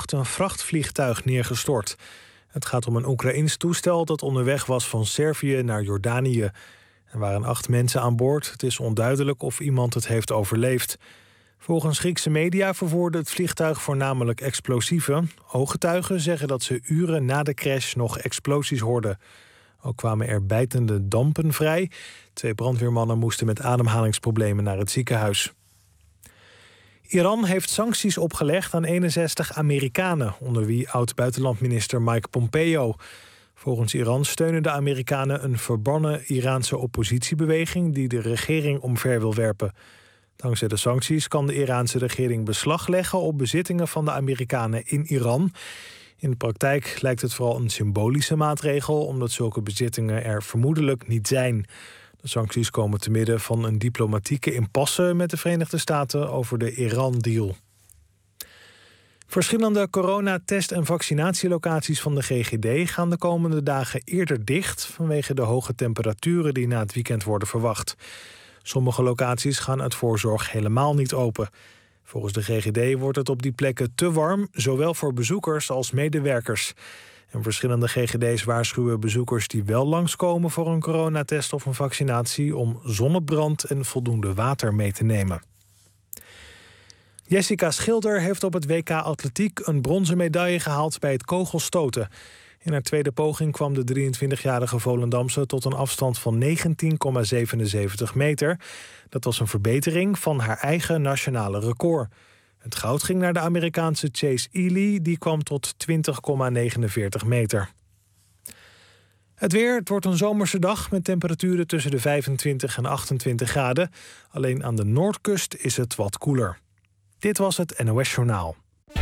vanochtend een vrachtvliegtuig neergestort. Het gaat om een Oekraïns toestel dat onderweg was van Servië naar Jordanië. Er waren 8 mensen aan boord. Het is onduidelijk of iemand het heeft overleefd. Volgens Griekse media vervoerde het vliegtuig voornamelijk explosieven. Ooggetuigen zeggen dat ze uren na de crash nog explosies hoorden. Ook kwamen er bijtende dampen vrij. 2 brandweermannen moesten met ademhalingsproblemen naar het ziekenhuis. Iran heeft sancties opgelegd aan 61 Amerikanen, onder wie oud-buitenlandminister Mike Pompeo. Volgens Iran steunen de Amerikanen een verbannen Iraanse oppositiebeweging die de regering omver wil werpen. Dankzij de sancties kan de Iraanse regering beslag leggen op bezittingen van de Amerikanen in Iran. In de praktijk lijkt het vooral een symbolische maatregel, omdat zulke bezittingen er vermoedelijk niet zijn. De sancties komen te midden van een diplomatieke impasse met de Verenigde Staten over de Iran-deal. Verschillende coronatest- en vaccinatielocaties van de GGD gaan de komende dagen eerder dicht vanwege de hoge temperaturen die na het weekend worden verwacht. Sommige locaties gaan uit voorzorg helemaal niet open. Volgens de GGD wordt het op die plekken te warm, zowel voor bezoekers als medewerkers. En verschillende GGD's waarschuwen bezoekers die wel langskomen voor een coronatest of een vaccinatie om zonnebrand en voldoende water mee te nemen. Jessica Schilder heeft op het WK Atletiek een bronzen medaille gehaald bij het kogelstoten. In haar tweede poging kwam de 23-jarige Volendamse tot een afstand van 19,77 meter. Dat was een verbetering van haar eigen nationale record. Het goud ging naar de Amerikaanse Chase Ely, die kwam tot 20,49 meter. Het weer, het wordt een zomerse dag met temperaturen tussen de 25 en 28 graden. Alleen aan de noordkust is het wat koeler. Dit was het NOS Journaal.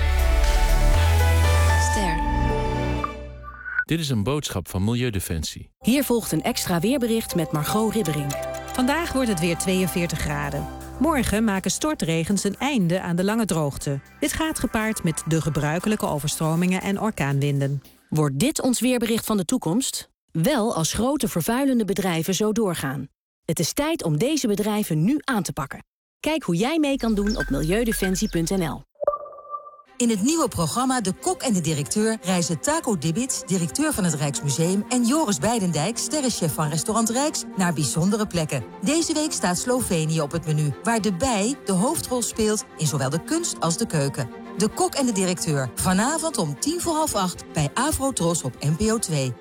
Ster. Dit is een boodschap van Milieudefensie. Hier volgt een extra weerbericht met Margot Ribberink. Vandaag wordt het weer 42 graden. Morgen maken stortregens een einde aan de lange droogte. Dit gaat gepaard met de gebruikelijke overstromingen en orkaanwinden. Wordt dit ons weerbericht van de toekomst? Wel als grote vervuilende bedrijven zo doorgaan. Het is tijd om deze bedrijven nu aan te pakken. Kijk hoe jij mee kan doen op milieudefensie.nl. In het nieuwe programma De Kok en de Directeur reizen Taco Dibbits, directeur van het Rijksmuseum, en Joris Beidendijk, sterrenchef van Restaurant Rijks, naar bijzondere plekken. Deze week staat Slovenië op het menu, waar de bij de hoofdrol speelt in zowel de kunst als de keuken. De Kok en de Directeur, vanavond om 7:45 bij Afro-Tros op NPO 2.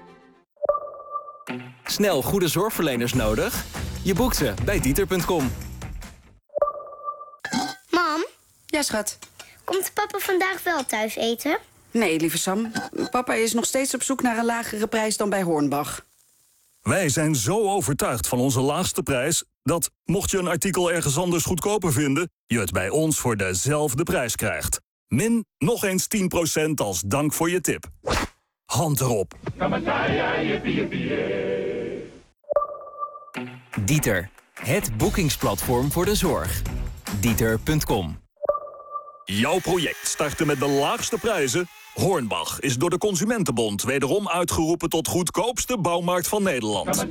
Snel goede zorgverleners nodig? Je boekt ze bij Dieter.com. Mam, Ja, schat. komt papa vandaag wel thuis eten? Nee, lieve Sam. Papa is nog steeds op zoek naar een lagere prijs dan bij Hornbach. Wij zijn zo overtuigd van onze laagste prijs dat, mocht je een artikel ergens anders goedkoper vinden, je het bij ons voor dezelfde prijs krijgt. Min nog eens 10% als dank voor je tip. Hand erop. Dieter, het boekingsplatform voor de zorg. Dieter.com. Jouw project starten met de laagste prijzen? Hornbach is door de Consumentenbond wederom uitgeroepen tot goedkoopste bouwmarkt van Nederland.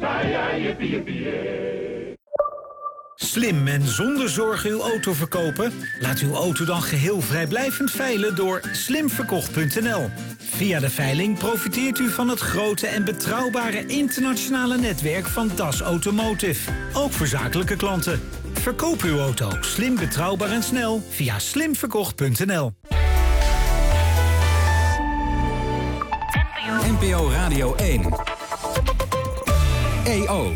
Slim en zonder zorg uw auto verkopen? Laat uw auto dan geheel vrijblijvend veilen door slimverkocht.nl. Via de veiling profiteert u van het grote en betrouwbare internationale netwerk van Das Automotive. Ook voor zakelijke klanten. Verkoop uw auto slim, betrouwbaar en snel via slimverkocht.nl. NPO Radio 1. EO.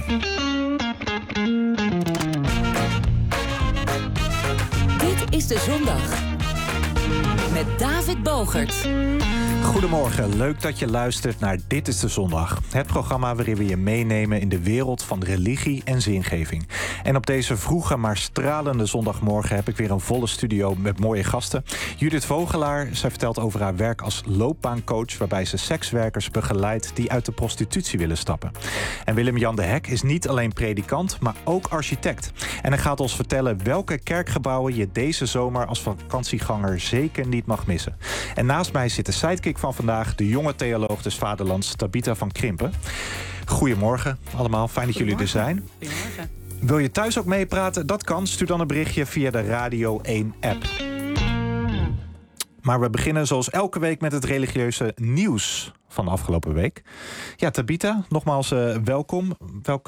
Dit is de zondag. Met David Bogert. Goedemorgen, leuk dat je luistert naar Dit is de Zondag. Het programma waarin we je meenemen in de wereld van religie en zingeving. En op deze vroege maar stralende zondagmorgen heb ik weer een volle studio met mooie gasten. Judith Vogelaar, zij vertelt over haar werk als loopbaancoach, waarbij ze sekswerkers begeleidt die uit de prostitutie willen stappen. En Willem-Jan de Hek is niet alleen predikant, maar ook architect. En hij gaat ons vertellen welke kerkgebouwen je deze zomer als vakantieganger zeker niet mag missen. En naast mij zit de sidekick van vandaag, de jonge theoloog des vaderlands, Tabitha van Krimpen. Goedemorgen allemaal, fijn dat jullie er zijn. Goedemorgen. Wil je thuis ook meepraten? Dat kan. Stuur dan een berichtje via de Radio 1 app. Maar we beginnen zoals elke week met het religieuze nieuws van de afgelopen week. Ja, Tabita, nogmaals welkom.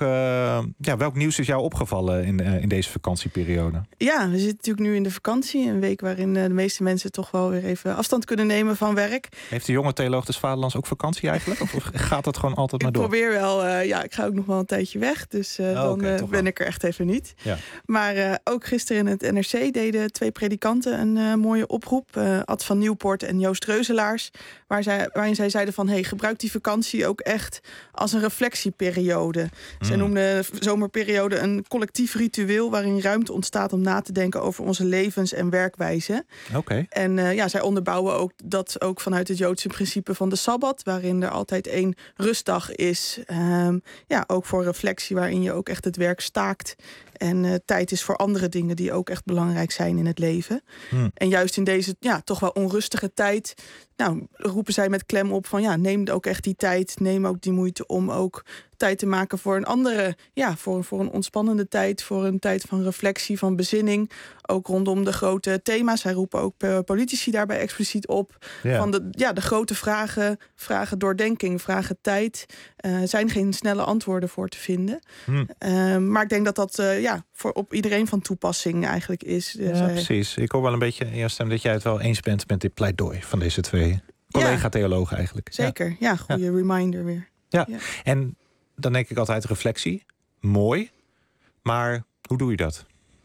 Welk nieuws is jou opgevallen in deze vakantieperiode? Ja, we zitten natuurlijk nu in de vakantie. Een week waarin de meeste mensen toch wel weer even afstand kunnen nemen van werk. Heeft de jonge theoloog des Vaderlands ook vakantie eigenlijk? Of gaat dat gewoon altijd maar door? Ik probeer wel. Ik ga ook nog wel een tijdje weg. Dus dan ben ik er echt even niet. Ja. Maar ook gisteren in het NRC deden 2 predikanten een mooie oproep. Ad van Nieuwpoort en Joost Reuzelaars. Waarin zij zeiden van, gebruik die vakantie ook echt als een reflectieperiode. Zij noemden de zomerperiode een collectief ritueel waarin ruimte ontstaat om na te denken over onze levens- en werkwijze. Okay. En zij onderbouwen ook dat ook vanuit het Joodse principe van de Sabbat, waarin er altijd 1 rustdag is. Ook voor reflectie, waarin je ook echt het werk staakt. En tijd is voor andere dingen die ook echt belangrijk zijn in het leven. En juist in deze toch wel onrustige tijd, roepen zij met klem op van neem ook echt die tijd. Neem ook die moeite om ook tijd te maken voor een andere, voor een ontspannende tijd, voor een tijd van reflectie, van bezinning. Ook rondom de grote thema's. Zij roepen ook politici daarbij expliciet op. Ja. Van de grote vragen doordenking, vragen tijd. Zijn geen snelle antwoorden voor te vinden. Maar ik denk dat dat voor op iedereen van toepassing eigenlijk is. Dus precies. Ik hoor wel een beetje in jouw stem dat jij het wel eens bent met dit pleidooi van deze 2 collega-theologen eigenlijk. Zeker, goede reminder weer. Ja, en dan denk ik altijd reflectie. Mooi. Maar hoe doe je dat?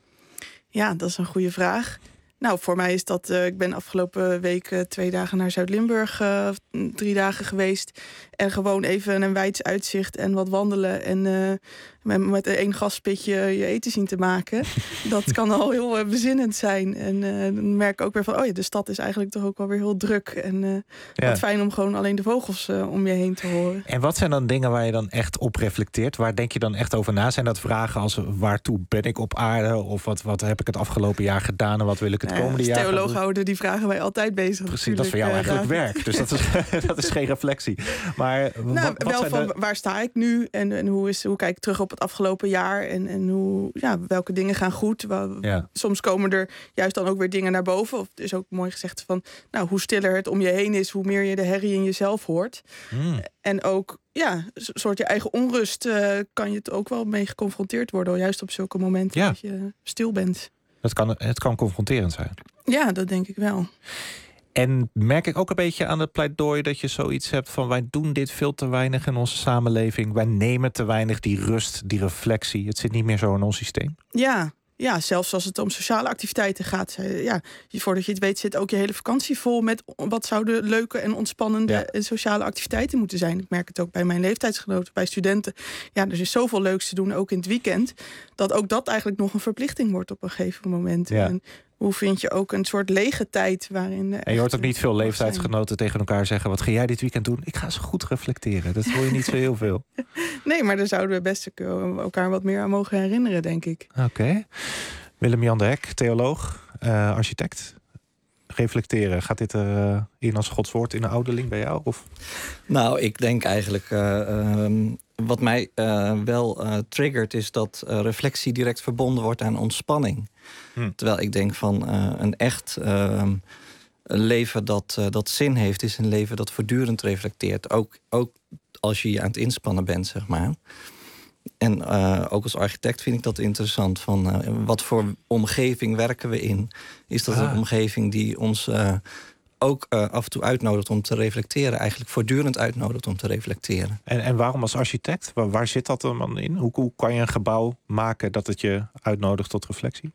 Ja, dat is een goede vraag. Nou, voor mij is dat... ik ben afgelopen week 2 dagen naar Zuid-Limburg, 3 dagen geweest. En gewoon even een weids uitzicht en wat wandelen. En met 1 gaspitje je eten zien te maken. Dat kan al heel bezinnend zijn. En dan merk ik ook weer van... de stad is eigenlijk toch ook wel weer heel druk. En wat fijn om gewoon alleen de vogels om je heen te horen. En wat zijn dan dingen waar je dan echt op reflecteert? Waar denk je dan echt over na? Zijn dat vragen als waartoe ben ik op aarde? Of wat heb ik het afgelopen jaar gedaan? En wat wil ik het komende jaar doen? Theoloog houden, die vragen wij altijd bezig. Precies, dat is voor jou eigenlijk werk. Dus dat is geen reflectie. Maar waar sta ik nu? En hoe kijk ik terug op het afgelopen jaar? En welke dingen gaan goed? Soms komen er juist dan ook weer dingen naar boven. Of het is ook mooi gezegd van... hoe stiller het om je heen is, hoe meer je de herrie in jezelf hoort. En ook een soort je eigen onrust kan je het ook wel mee geconfronteerd worden. Juist op zulke momenten dat je stil bent. Het kan confronterend zijn. Ja, dat denk ik wel. En merk ik ook een beetje aan het pleidooi dat je zoiets hebt van... wij doen dit veel te weinig in onze samenleving. Wij nemen te weinig die rust, die reflectie. Het zit niet meer zo in ons systeem. Ja, zelfs als het om sociale activiteiten gaat. Voordat je het weet zit ook je hele vakantie vol met... wat zouden leuke en ontspannende en sociale activiteiten moeten zijn. Ik merk het ook bij mijn leeftijdsgenoten, bij studenten. Ja, er is zoveel leuks te doen, ook in het weekend... dat ook dat eigenlijk nog een verplichting wordt op een gegeven moment. Ja. En hoe vind je ook een soort lege tijd waarin... En je hoort ook niet veel leeftijdsgenoten tegen elkaar zeggen... wat ga jij dit weekend doen? Ik ga eens goed reflecteren. Dat hoor je niet zo heel veel. Nee, maar daar zouden we best elkaar wat meer aan mogen herinneren, denk ik. Oké. Willem-Jan de Hek, theoloog, architect. Reflecteren, gaat dit in als Gods woord in de ouderling bij jou? Of? Nou, ik denk eigenlijk... wat mij wel triggert is dat reflectie direct verbonden wordt aan ontspanning. Terwijl ik denk van een echt leven dat zin heeft... is een leven dat voortdurend reflecteert. Ook als je aan het inspannen bent, zeg maar. En ook als architect vind ik dat interessant. Van wat voor omgeving werken we in? Is dat een omgeving die ons ook af en toe uitnodigt om te reflecteren? Eigenlijk voortdurend uitnodigt om te reflecteren. En waarom als architect? Waar zit dat dan in? Hoe kan je een gebouw maken dat het je uitnodigt tot reflectie?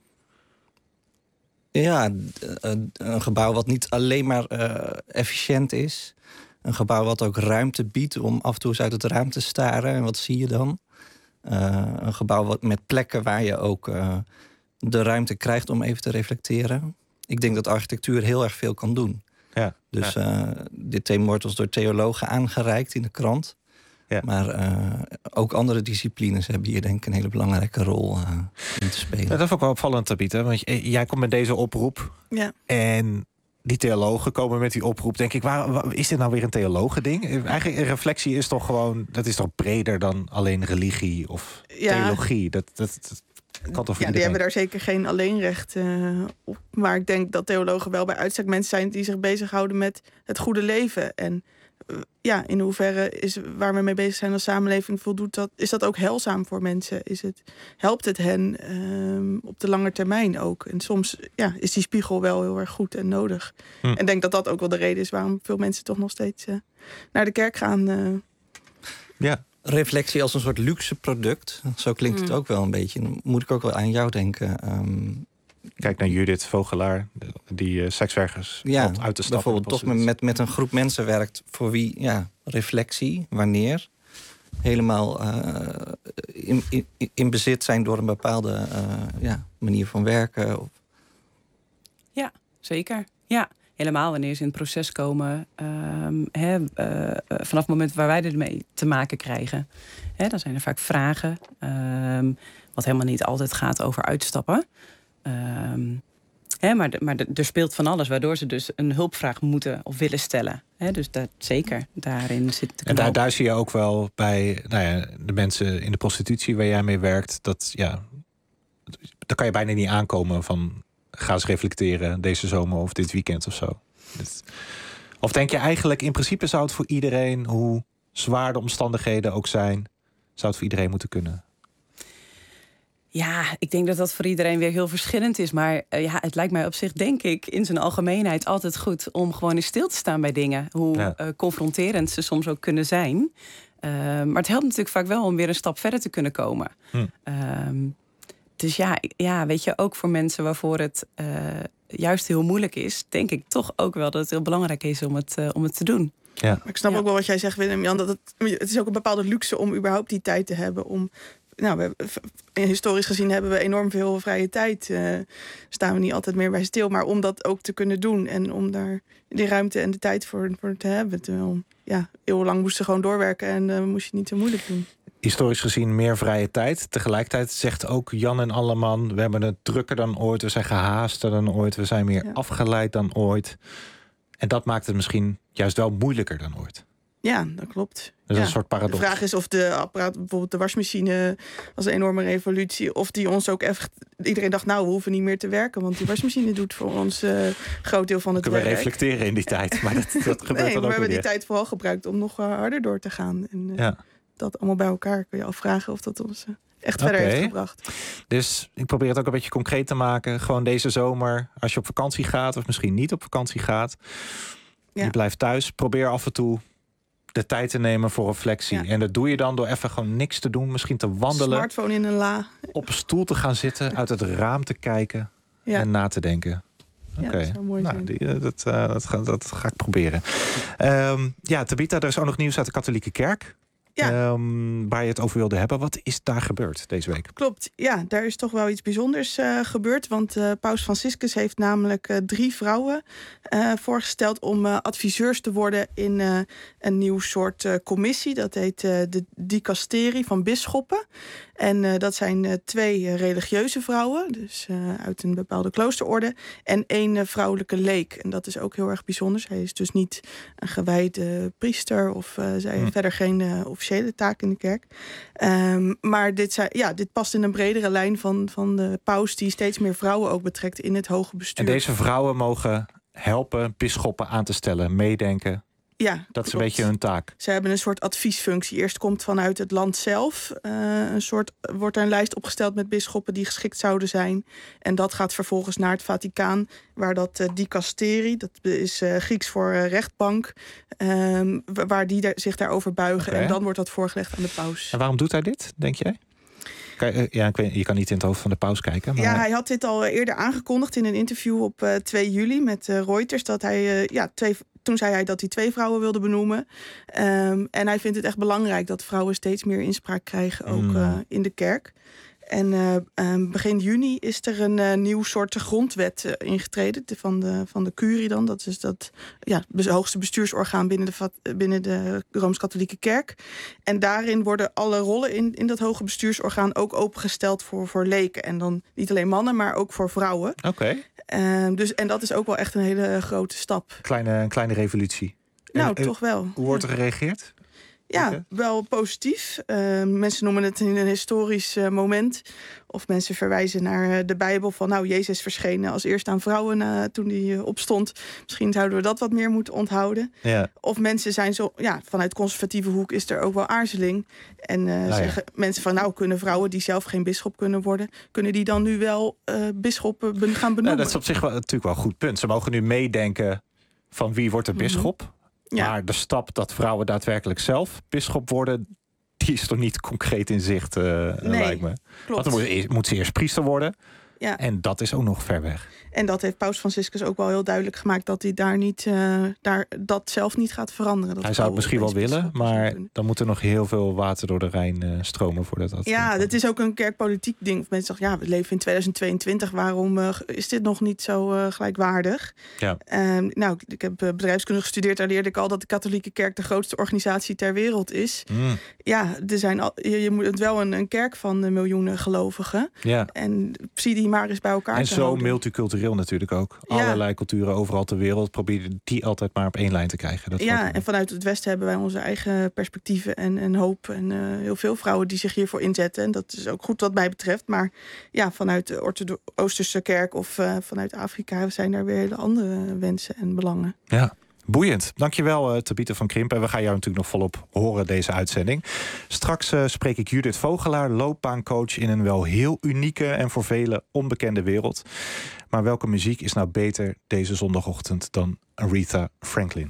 Ja, een gebouw wat niet alleen maar efficiënt is. Een gebouw wat ook ruimte biedt om af en toe eens uit het raam te staren. En wat zie je dan? Een gebouw met plekken waar je ook de ruimte krijgt om even te reflecteren. Ik denk dat architectuur heel erg veel kan doen. Ja, dus dit thema wordt ons door theologen aangereikt in de krant. Ja. Maar ook andere disciplines hebben hier denk ik een hele belangrijke rol in te spelen. Ja, dat vond ik wel opvallend, Tabita. Want jij komt met deze oproep. Ja. En die theologen komen met die oproep. Denk ik, is dit nou weer een theologending? Eigenlijk, reflectie is toch gewoon... dat is toch breder dan alleen religie of theologie? die hebben daar zeker geen alleenrecht op. Maar ik denk dat theologen wel bij uitstek mensen zijn die zich bezighouden met het goede leven. En in hoeverre waar we mee bezig zijn als samenleving, is dat ook heilzaam voor mensen? Helpt het hen op de lange termijn ook? En soms is die spiegel wel heel erg goed en nodig. En ik denk dat dat ook wel de reden is waarom veel mensen toch nog steeds naar de kerk gaan. Reflectie als een soort luxe product. Zo klinkt het ook wel een beetje. Dan moet ik ook wel aan jou denken. Kijk naar Judith Vogelaar, die sekswerkers uit de stad. Bijvoorbeeld toch met een groep mensen werkt voor wie reflectie, wanneer, helemaal in bezit zijn door een bepaalde manier van werken. Ja, zeker. Ja, helemaal wanneer ze in het proces komen. Vanaf het moment waar wij ermee te maken krijgen. Dan zijn er vaak vragen. Wat helemaal niet altijd gaat over uitstappen. Maar er speelt van alles, waardoor ze dus een hulpvraag moeten of willen stellen. Dus dat, zeker, daarin zit de knop. En daar zie je ook wel bij de mensen in de prostitutie waar jij mee werkt. Daar kan je bijna niet aankomen van ga eens reflecteren deze zomer of dit weekend of zo. Of denk je eigenlijk, in principe zou het voor iedereen, hoe zwaar de omstandigheden ook zijn, zou het voor iedereen moeten kunnen? Ja, ik denk dat dat voor iedereen weer heel verschillend is. Maar het lijkt mij op zich, denk ik, in zijn algemeenheid altijd goed om gewoon in stil te staan bij dingen. Hoe confronterend ze soms ook kunnen zijn. Maar het helpt natuurlijk vaak wel om weer een stap verder te kunnen komen. Dus weet je, ook voor mensen waarvoor het juist heel moeilijk is, denk ik toch ook wel dat het heel belangrijk is om het te doen. Ja. Maar ik snap ook wel wat jij zegt, Willem-Jan, dat het is ook een bepaalde luxe om überhaupt die tijd te hebben om. Historisch gezien hebben we enorm veel vrije tijd. Staan we niet altijd meer bij stil. Maar om dat ook te kunnen doen en om daar die ruimte en de tijd voor te hebben. Terwijl, eeuwenlang moesten gewoon doorwerken en moest je niet zo moeilijk doen. Historisch gezien meer vrije tijd. Tegelijkertijd zegt ook Jan en Alleman, we hebben het drukker dan ooit. We zijn gehaaster dan ooit. We zijn meer afgeleid dan ooit. En dat maakt het misschien juist wel moeilijker dan ooit. Ja, dat klopt. Dat is een soort paradox. De vraag is of de apparaat, bijvoorbeeld de wasmachine, als een enorme revolutie, of die ons ook echt. Iedereen dacht, we hoeven niet meer te werken, want die wasmachine doet voor ons groot deel van het werk. We reflecteren in die tijd, maar dat gebeurt dan ook we hebben weer. Die tijd vooral gebruikt om nog harder door te gaan. En dat allemaal bij elkaar kun je afvragen of dat ons echt verder heeft gebracht. Dus ik probeer het ook een beetje concreet te maken. Gewoon deze zomer, als je op vakantie gaat, of misschien niet op vakantie gaat, je blijft thuis, probeer af en toe de tijd te nemen voor reflectie. En dat doe je dan door even gewoon niks te doen. Misschien te wandelen. Smartphone in een la. Op een stoel te gaan zitten. Uit het raam te kijken. En na te denken. Oké. Dat zou mooi zijn. Dat ga ik proberen. Tabitha, er is ook nog nieuws uit de katholieke kerk. Waar je het over wilde hebben. Wat is daar gebeurd deze week? Klopt, daar is toch wel iets bijzonders gebeurd. Want Paus Franciscus heeft namelijk 3 vrouwen voorgesteld om adviseurs te worden in een nieuw soort commissie. Dat heet de dicasterie van bisschoppen. En dat zijn 2 religieuze vrouwen, dus uit een bepaalde kloosterorde. En 1 vrouwelijke leek. En dat is ook heel erg bijzonder. Hij is dus niet een gewijde priester of zij heeft verder geen officiële taak in de kerk. Maar dit past in een bredere lijn van de paus die steeds meer vrouwen ook betrekt in het hoge bestuur. En deze vrouwen mogen helpen bisschoppen aan te stellen, meedenken. Ja, dat is een beetje hun taak. Ze hebben een soort adviesfunctie. Eerst komt vanuit het land zelf wordt er een lijst opgesteld met bisschoppen die geschikt zouden zijn. En dat gaat vervolgens naar het Vaticaan, waar dat dicasterie, dat is Grieks voor rechtbank, waar die zich daarover buigen. En dan wordt dat voorgelegd aan de paus. En waarom doet hij dit, denk jij? Je kan niet in het hoofd van de paus kijken. Maar... Ja, hij had dit al eerder aangekondigd in een interview op 2 juli met Reuters. Dat hij, toen zei hij dat hij 2 vrouwen wilde benoemen. En hij vindt het echt belangrijk dat vrouwen steeds meer inspraak krijgen, ook in de kerk. En begin juni is er een nieuw soort grondwet ingetreden van de curie dan. Dat is het hoogste bestuursorgaan binnen de Rooms-Katholieke Kerk. En daarin worden alle rollen in dat hoge bestuursorgaan ook opengesteld voor leken. En dan niet alleen mannen, maar ook voor vrouwen. Oké. En dat is ook wel echt een hele grote stap. Een kleine revolutie. Nou, toch wel. Hoe wordt er gereageerd? Ja, wel positief. Mensen noemen het een historisch moment. Of mensen verwijzen naar de Bijbel van... Jezus verscheen als eerste aan vrouwen toen hij opstond. Misschien zouden we dat wat meer moeten onthouden. Ja. Of mensen zijn zo... vanuit conservatieve hoek is er ook wel aarzeling. En zeggen mensen van... kunnen vrouwen die zelf geen bisschop kunnen worden... kunnen die dan nu wel bisschoppen gaan benoemen? Dat is op zich natuurlijk wel een goed punt. Ze mogen nu meedenken van wie wordt de bisschop... Ja. Maar de stap dat vrouwen daadwerkelijk zelf bisschop worden... die is toch niet concreet in zicht, lijkt me. Klopt. Want dan moet ze eerst priester worden. Ja. En dat is ook nog ver weg. En dat heeft Paus Franciscus ook wel heel duidelijk gemaakt... dat hij daar niet, dat zelf niet gaat veranderen. Dat hij zou het misschien wel willen, maar dan moet er nog heel veel water door de Rijn stromen voordat dat... Ja, dat is ook een kerkpolitiek ding. Mensen zeggen, we leven in 2022, waarom is dit nog niet zo gelijkwaardig? Ja. Ik heb bedrijfskunde gestudeerd, daar leerde ik al dat de katholieke kerk de grootste organisatie ter wereld is. Ja, je moet het wel een kerk van miljoenen gelovigen. Ja. En zie die maar eens bij elkaar en te houden. En zo multicultureel natuurlijk ook. Ja. Allerlei culturen overal ter wereld. Probeer die altijd maar op één lijn te krijgen. Dat en vanuit het Westen hebben wij onze eigen perspectieven en hoop. En heel veel vrouwen die zich hiervoor inzetten. En dat is ook goed wat mij betreft. Maar vanuit de Oosterse kerk of vanuit Afrika zijn daar weer hele andere wensen en belangen. Ja. Boeiend. Dankjewel, Tabitha van Krimpen. En we gaan jou natuurlijk nog volop horen, deze uitzending. Straks spreek ik Judith Vogelaar, loopbaancoach... in een wel heel unieke en voor velen onbekende wereld. Maar welke muziek is nou beter deze zondagochtend dan Aretha Franklin?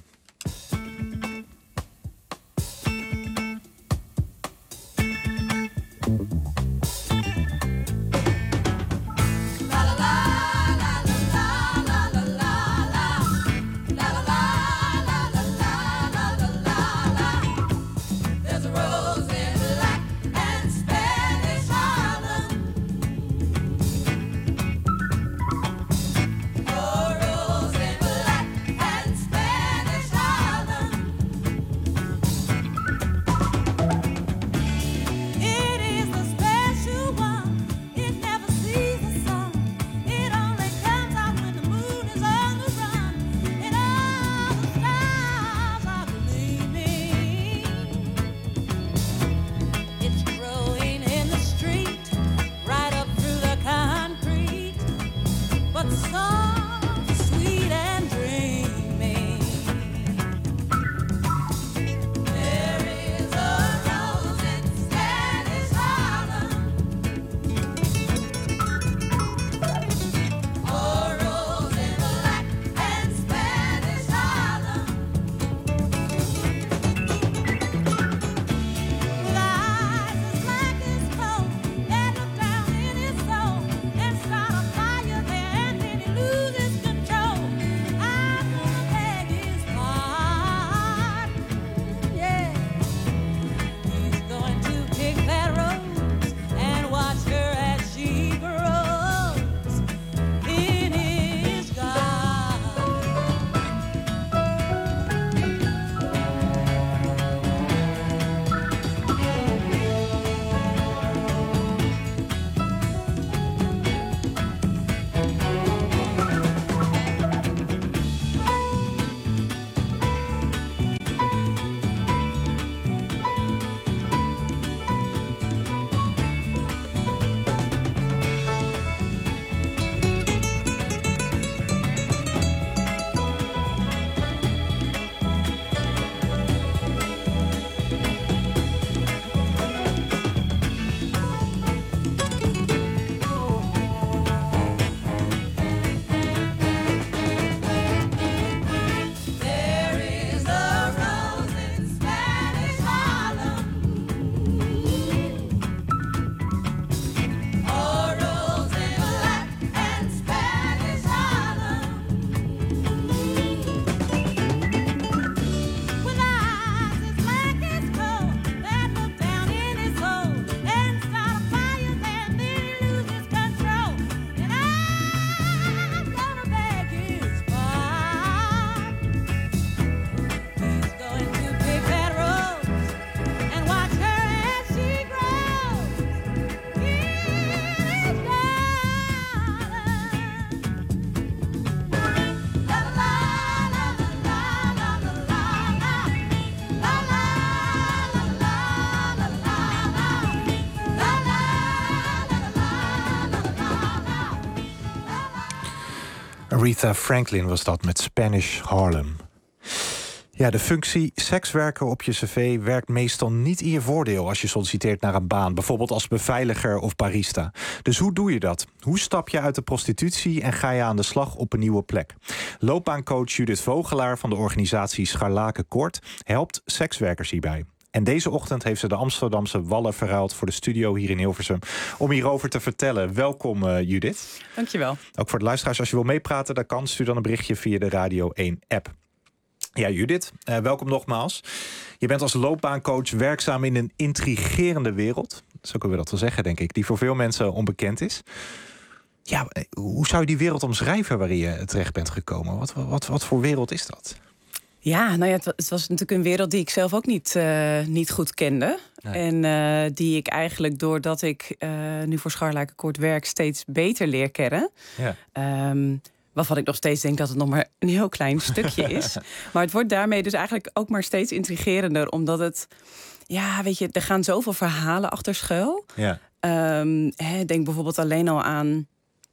Aretha Franklin was dat met Spanish Harlem. Ja, de functie sekswerker op je cv werkt meestal niet in je voordeel als je solliciteert naar een baan, bijvoorbeeld als beveiliger of barista. Dus hoe doe je dat? Hoe stap je uit de prostitutie en ga je aan de slag op een nieuwe plek? Loopbaancoach Judith Vogelaar van de organisatie Scharlaken Koord helpt sekswerkers hierbij. En deze ochtend heeft ze de Amsterdamse Wallen verruild voor de studio hier in Hilversum om hierover te vertellen. Welkom Judith. Dankjewel. Ook voor de luisteraars, als je wil meepraten, dan kan. Stuur dan een berichtje via de Radio 1 app. Ja, Judith, welkom nogmaals. Je bent als loopbaancoach werkzaam in een intrigerende wereld. Zo kunnen we dat wel zeggen, denk ik, die voor veel mensen onbekend is. Ja, hoe zou je die wereld omschrijven waarin je terecht bent gekomen? Wat voor wereld is dat? Ja, nou ja, het was natuurlijk een wereld die ik zelf ook niet goed kende. Nee. En die ik eigenlijk, doordat ik nu voor Scharlaken Koord werk, steeds beter leer kennen. Ja. Waarvan ik nog steeds denk dat het nog maar een heel klein stukje is. Maar het wordt daarmee dus eigenlijk ook maar steeds intrigerender. Omdat het, ja, weet je, er gaan zoveel verhalen achter schuil. Ja. Denk bijvoorbeeld alleen al aan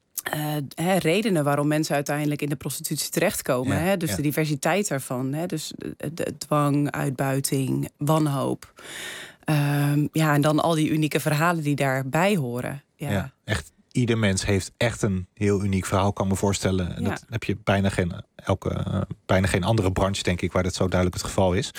redenen waarom mensen uiteindelijk in de prostitutie terechtkomen. Ja, dus de diversiteit daarvan. Dus de dwang, uitbuiting, wanhoop. En dan al die unieke verhalen die daarbij horen. Ja, echt. Ieder mens heeft echt een heel uniek verhaal, kan me voorstellen. Ja. Dat heb je bijna geen andere branche, denk ik, waar dat zo duidelijk het geval is.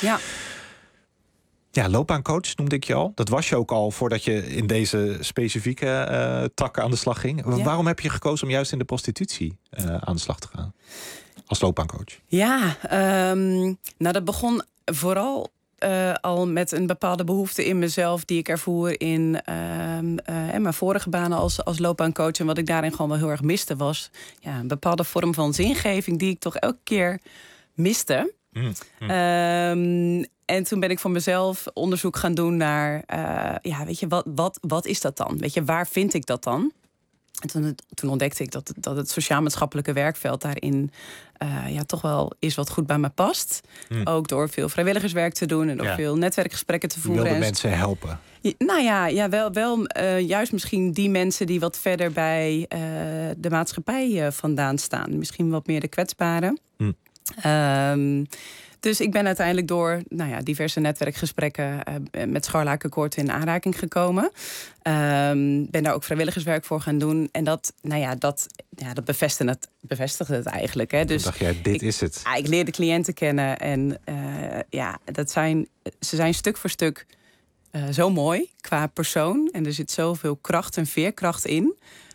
Ja, loopbaancoach noemde ik je al. Dat was je ook al voordat je in deze specifieke takken aan de slag ging. Ja. Waarom heb je gekozen om juist in de prostitutie aan de slag te gaan? Als loopbaancoach. Ja, dat begon vooral al met een bepaalde behoefte in mezelf die ik ervoer in mijn vorige banen als loopbaancoach. En wat ik daarin gewoon wel heel erg miste was een bepaalde vorm van zingeving die ik toch elke keer miste. En toen ben ik voor mezelf onderzoek gaan doen naar weet je, wat is dat dan? Weet je, waar vind ik dat dan? En toen ontdekte ik dat het sociaal-maatschappelijke werkveld daarin toch wel is wat goed bij me past. Ook door veel vrijwilligerswerk te doen en door veel netwerkgesprekken te voeren. Wilde mensen helpen? Wel juist misschien die mensen die wat verder bij de maatschappij vandaan staan. Misschien wat meer de kwetsbaren. Dus ik ben uiteindelijk door diverse netwerkgesprekken met Scharlaken Koord in aanraking gekomen. Ben daar ook vrijwilligerswerk voor gaan doen. En dat bevestigde het eigenlijk. Hè. Dus dacht jij, dit is het. Ik leerde cliënten kennen. En ze zijn stuk voor stuk zo mooi qua persoon. En er zit zoveel kracht en veerkracht in.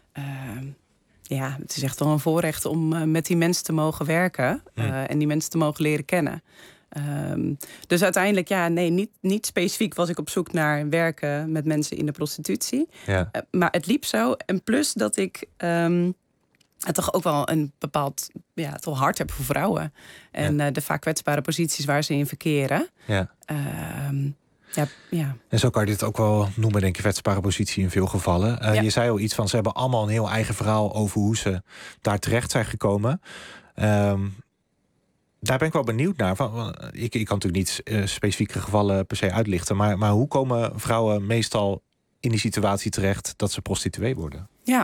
Het is echt wel een voorrecht om met die mensen te mogen werken. En die mensen te mogen leren kennen. Dus uiteindelijk, niet specifiek was ik op zoek naar werken met mensen in de prostitutie. Ja. Maar het liep zo. En plus dat ik toch ook wel een bepaald toch hart heb voor vrouwen. En de vaak kwetsbare posities waar ze in verkeren. Ja. En zo kan je dit ook wel noemen, denk ik, kwetsbare positie in veel gevallen. Je zei al iets van, ze hebben allemaal een heel eigen verhaal over hoe ze daar terecht zijn gekomen. Daar ben ik wel benieuwd naar. Ik kan natuurlijk niet specifieke gevallen per se uitlichten. Maar hoe komen vrouwen meestal in die situatie terecht dat ze prostituee worden? Ja.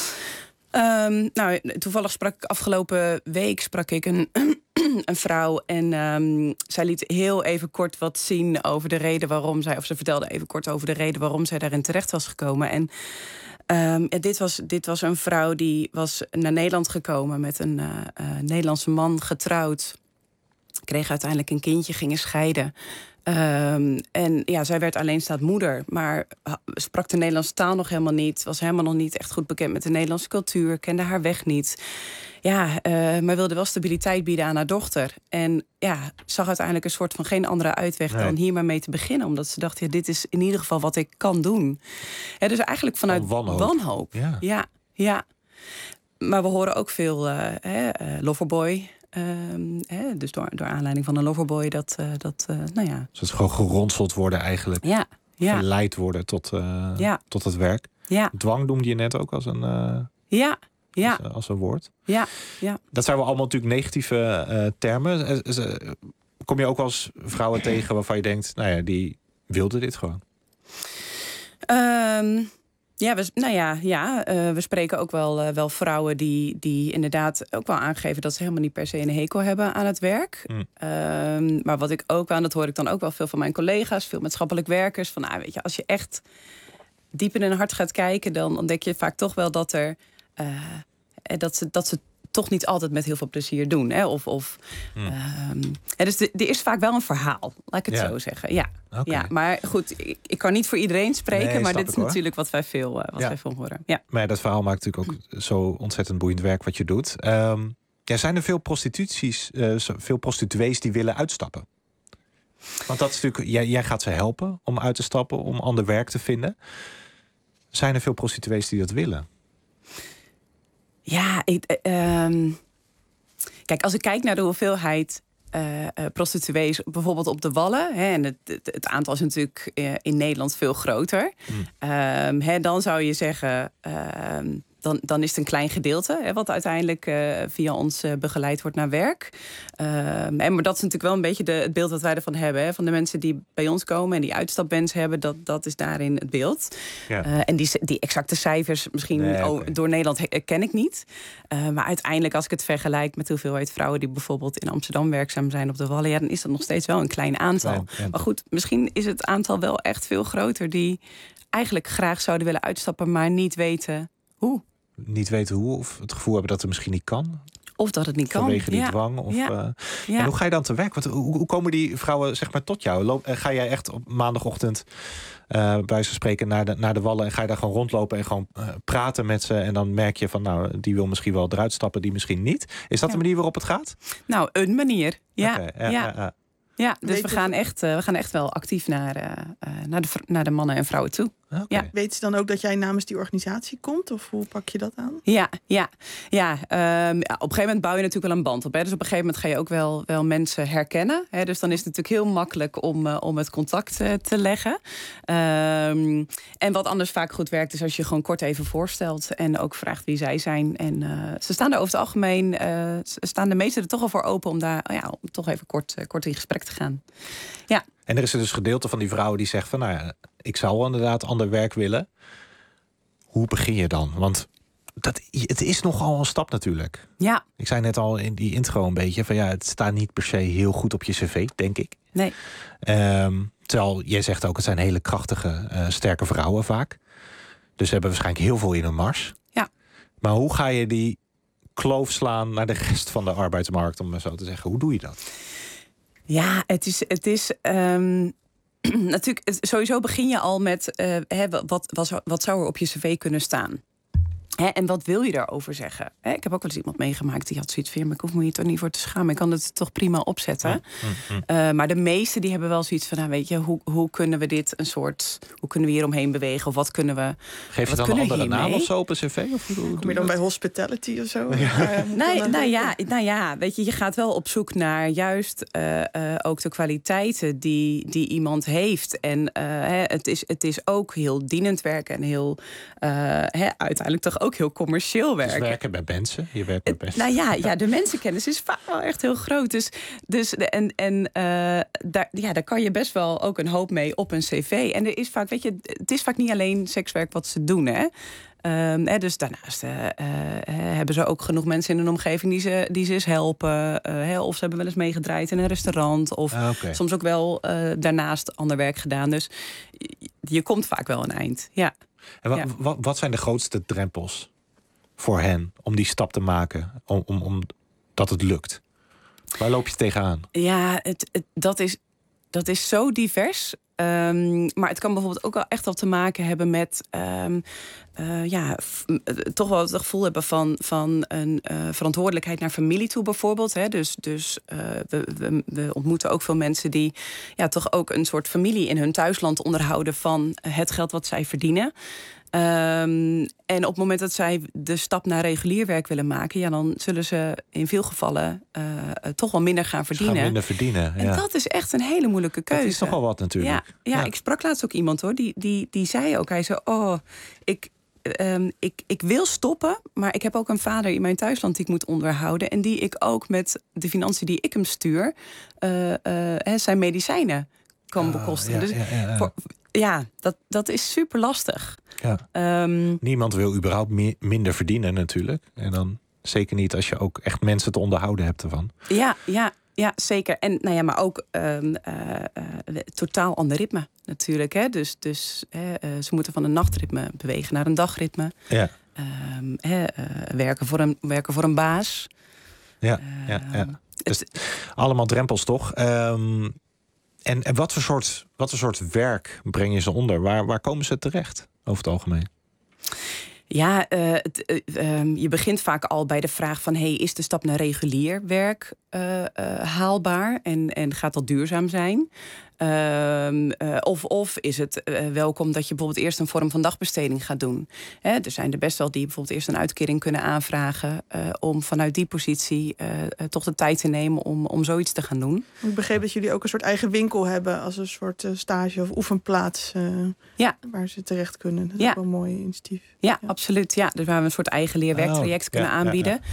Toevallig afgelopen week sprak ik een vrouw. En zij liet heel even kort wat zien over de reden waarom zij... of ze vertelde even kort over de reden waarom zij daarin terecht was gekomen. En dit was een vrouw die was naar Nederland gekomen met een Nederlandse man, getrouwd. Kreeg uiteindelijk een kindje, gingen scheiden. Zij werd alleenstaand moeder, maar sprak de Nederlandse taal nog helemaal niet. Was helemaal nog niet echt goed bekend met de Nederlandse cultuur. Kende haar weg niet. Maar wilde wel stabiliteit bieden aan haar dochter. En zag uiteindelijk een soort van geen andere uitweg dan hier maar mee te beginnen. Omdat ze dacht, dit is in ieder geval wat ik kan doen. Dus eigenlijk vanuit wanhoop. Ja. Maar we horen ook veel loverboy. Dus door aanleiding van een loverboy dat Dus het gewoon geronseld worden eigenlijk. Ja. Verleid worden tot het werk. Ja. Dwang noemde je net ook als een... Als een woord. Ja. Dat zijn wel allemaal natuurlijk negatieve termen. Kom je ook wel eens vrouwen tegen waarvan je denkt, die wilden dit gewoon? We spreken ook wel vrouwen die inderdaad ook wel aangeven dat ze helemaal niet per se een hekel hebben aan het werk. Maar wat ik ook dat hoor ik dan ook wel veel van mijn collega's, veel maatschappelijk werkers, van weet je, als je echt diep in hun hart gaat kijken, dan ontdek je vaak toch wel dat er dat ze toch niet altijd met heel veel plezier doen. Hè? Dus er is vaak wel een verhaal, laat ik het zo zeggen. Ja. Okay. Ja, maar goed, ik kan niet voor iedereen spreken, maar dit is natuurlijk wat wij veel horen. Ja. Maar dat verhaal maakt natuurlijk ook zo ontzettend boeiend werk wat je doet. Zijn er veel prostituees die willen uitstappen? Want dat is natuurlijk, jij gaat ze helpen om uit te stappen, om ander werk te vinden. Zijn er veel prostituees die dat willen? Ja, kijk, als ik kijk naar de hoeveelheid prostituees bijvoorbeeld op de Wallen, en het aantal is natuurlijk in Nederland veel groter, dan zou je zeggen, dan is het een klein gedeelte wat uiteindelijk via ons begeleid wordt naar werk. Maar dat is natuurlijk wel een beetje het beeld dat wij ervan hebben. Hè, van de mensen die bij ons komen en die uitstapwens hebben, dat is daarin het beeld. Ja. En die exacte cijfers misschien door Nederland ken ik niet. Maar uiteindelijk, als ik het vergelijk met de hoeveelheid vrouwen die bijvoorbeeld in Amsterdam werkzaam zijn op de Wallen, dan is dat nog steeds wel een klein aantal. Maar goed, misschien is het aantal wel echt veel groter die eigenlijk graag zouden willen uitstappen, maar niet weten hoe. Niet weten hoe, of het gevoel hebben dat het misschien niet kan. Of dat het niet kan. Vanwege die dwang. En hoe ga je dan te werk? Want hoe komen die vrouwen zeg maar tot jou? Ga jij echt op maandagochtend bij wijze van spreken naar de Wallen en ga je daar gewoon rondlopen en gewoon praten met ze en dan merk je van die wil misschien wel eruit stappen, die misschien niet. Is dat de manier waarop het gaat? Nou, een manier. Ja. Okay, Ja, dus we gaan echt wel actief naar de mannen en vrouwen toe. Okay. Ja. Weet ze dan ook dat jij namens die organisatie komt? Of hoe pak je dat aan? Ja. Op een gegeven moment bouw je natuurlijk wel een band op. Hè. Dus op een gegeven moment ga je ook wel mensen herkennen. Hè. Dus dan is het natuurlijk heel makkelijk om het contact te leggen. En wat anders vaak goed werkt, is als je gewoon kort even voorstelt en ook vraagt wie zij zijn. En ze staan er over het algemeen, staan de meesten er toch al voor open om daar om toch even kort in gesprek te gaan. Ja. En er is dus gedeelte van die vrouwen die zegt van ik zou inderdaad ander werk willen. Hoe begin je dan? Want het is nogal een stap natuurlijk. Ja. Ik zei net al in die intro een beetje van het staat niet per se heel goed op je cv, denk ik. Nee. Terwijl jij zegt ook, het zijn hele krachtige, sterke vrouwen vaak. Dus ze hebben waarschijnlijk heel veel in hun mars. Ja. Maar hoe ga je die kloof slaan naar de rest van de arbeidsmarkt, om maar zo te zeggen? Hoe doe je dat? Ja, het is natuurlijk, sowieso begin je al met wat zou er op je cv kunnen staan? En wat wil je daarover zeggen? Ik heb ook wel eens iemand meegemaakt die had zoiets van, maar ik hoef me hier toch niet voor te schamen. Ik kan het toch prima opzetten. Maar de meesten die hebben wel zoiets van, weet je, hoe kunnen we dit hoe kunnen we hier omheen bewegen? Of wat kunnen we? Geef je dan een andere naam of zo op een cv? Of kom je dan bij hospitality of zo? Weet je gaat wel op zoek naar juist ook de kwaliteiten die iemand heeft. En het is ook heel dienend werken en heel uiteindelijk toch ook heel commercieel werken. Dus werken bij mensen? Je werkt bij mensen. De mensenkennis is vaak wel echt heel groot. Daar kan je best wel ook een hoop mee op een cv. En er is vaak, weet je, het is vaak niet alleen sekswerk wat ze doen, hè. Dus daarnaast hebben ze ook genoeg mensen in hun omgeving die ze eens helpen. Of ze hebben wel eens meegedraaid in een restaurant. Of soms ook wel daarnaast ander werk gedaan. Dus je komt vaak wel een eind, ja. En wat zijn de grootste drempels voor hen om die stap te maken, om dat het lukt? Waar loop je tegenaan? Ja, dat is zo divers. Maar het kan bijvoorbeeld ook wel echt wel te maken hebben met toch wel het gevoel hebben van een verantwoordelijkheid naar familie toe bijvoorbeeld. Hè. Dus we ontmoeten ook veel mensen die toch ook een soort familie in hun thuisland onderhouden van het geld wat zij verdienen. En op het moment dat zij de stap naar regulier werk willen maken, dan zullen ze in veel gevallen toch wel minder gaan verdienen. Gaan minder verdienen. En dat is echt een hele moeilijke keuze. Dat is nogal wat natuurlijk. Ja, ik sprak laatst ook iemand hoor, die zei ook, hij zei, ik wil stoppen, maar ik heb ook een vader in mijn thuisland die ik moet onderhouden en die ik ook met de financiën die ik hem stuur, zijn medicijnen kan bekostigen. Dus dat is super lastig. Ja. Niemand wil überhaupt minder verdienen natuurlijk. En dan zeker niet als je ook echt mensen te onderhouden hebt ervan. Ja, zeker. En maar ook totaal ander ritme natuurlijk. Hè? Dus ze moeten van een nachtritme bewegen naar een dagritme. Ja. Werken voor een baas. Ja. Dus allemaal drempels toch? En wat voor soort werk breng je ze onder? Waar komen ze terecht over het algemeen? Ja, je begint vaak al bij de vraag van... is de stap naar regulier werk haalbaar? En gaat dat duurzaam zijn? Of is het welkom dat je bijvoorbeeld eerst een vorm van dagbesteding gaat doen? Er zijn er best wel die bijvoorbeeld eerst een uitkering kunnen aanvragen... om vanuit die positie toch de tijd te nemen om zoiets te gaan doen. Ik begreep dat jullie ook een soort eigen winkel hebben... als een soort stage- of oefenplaats waar ze terecht kunnen. Dat is ook wel een mooi initiatief. Ja, absoluut. Ja. Dus waar we een soort eigen leerwerktraject kunnen aanbieden.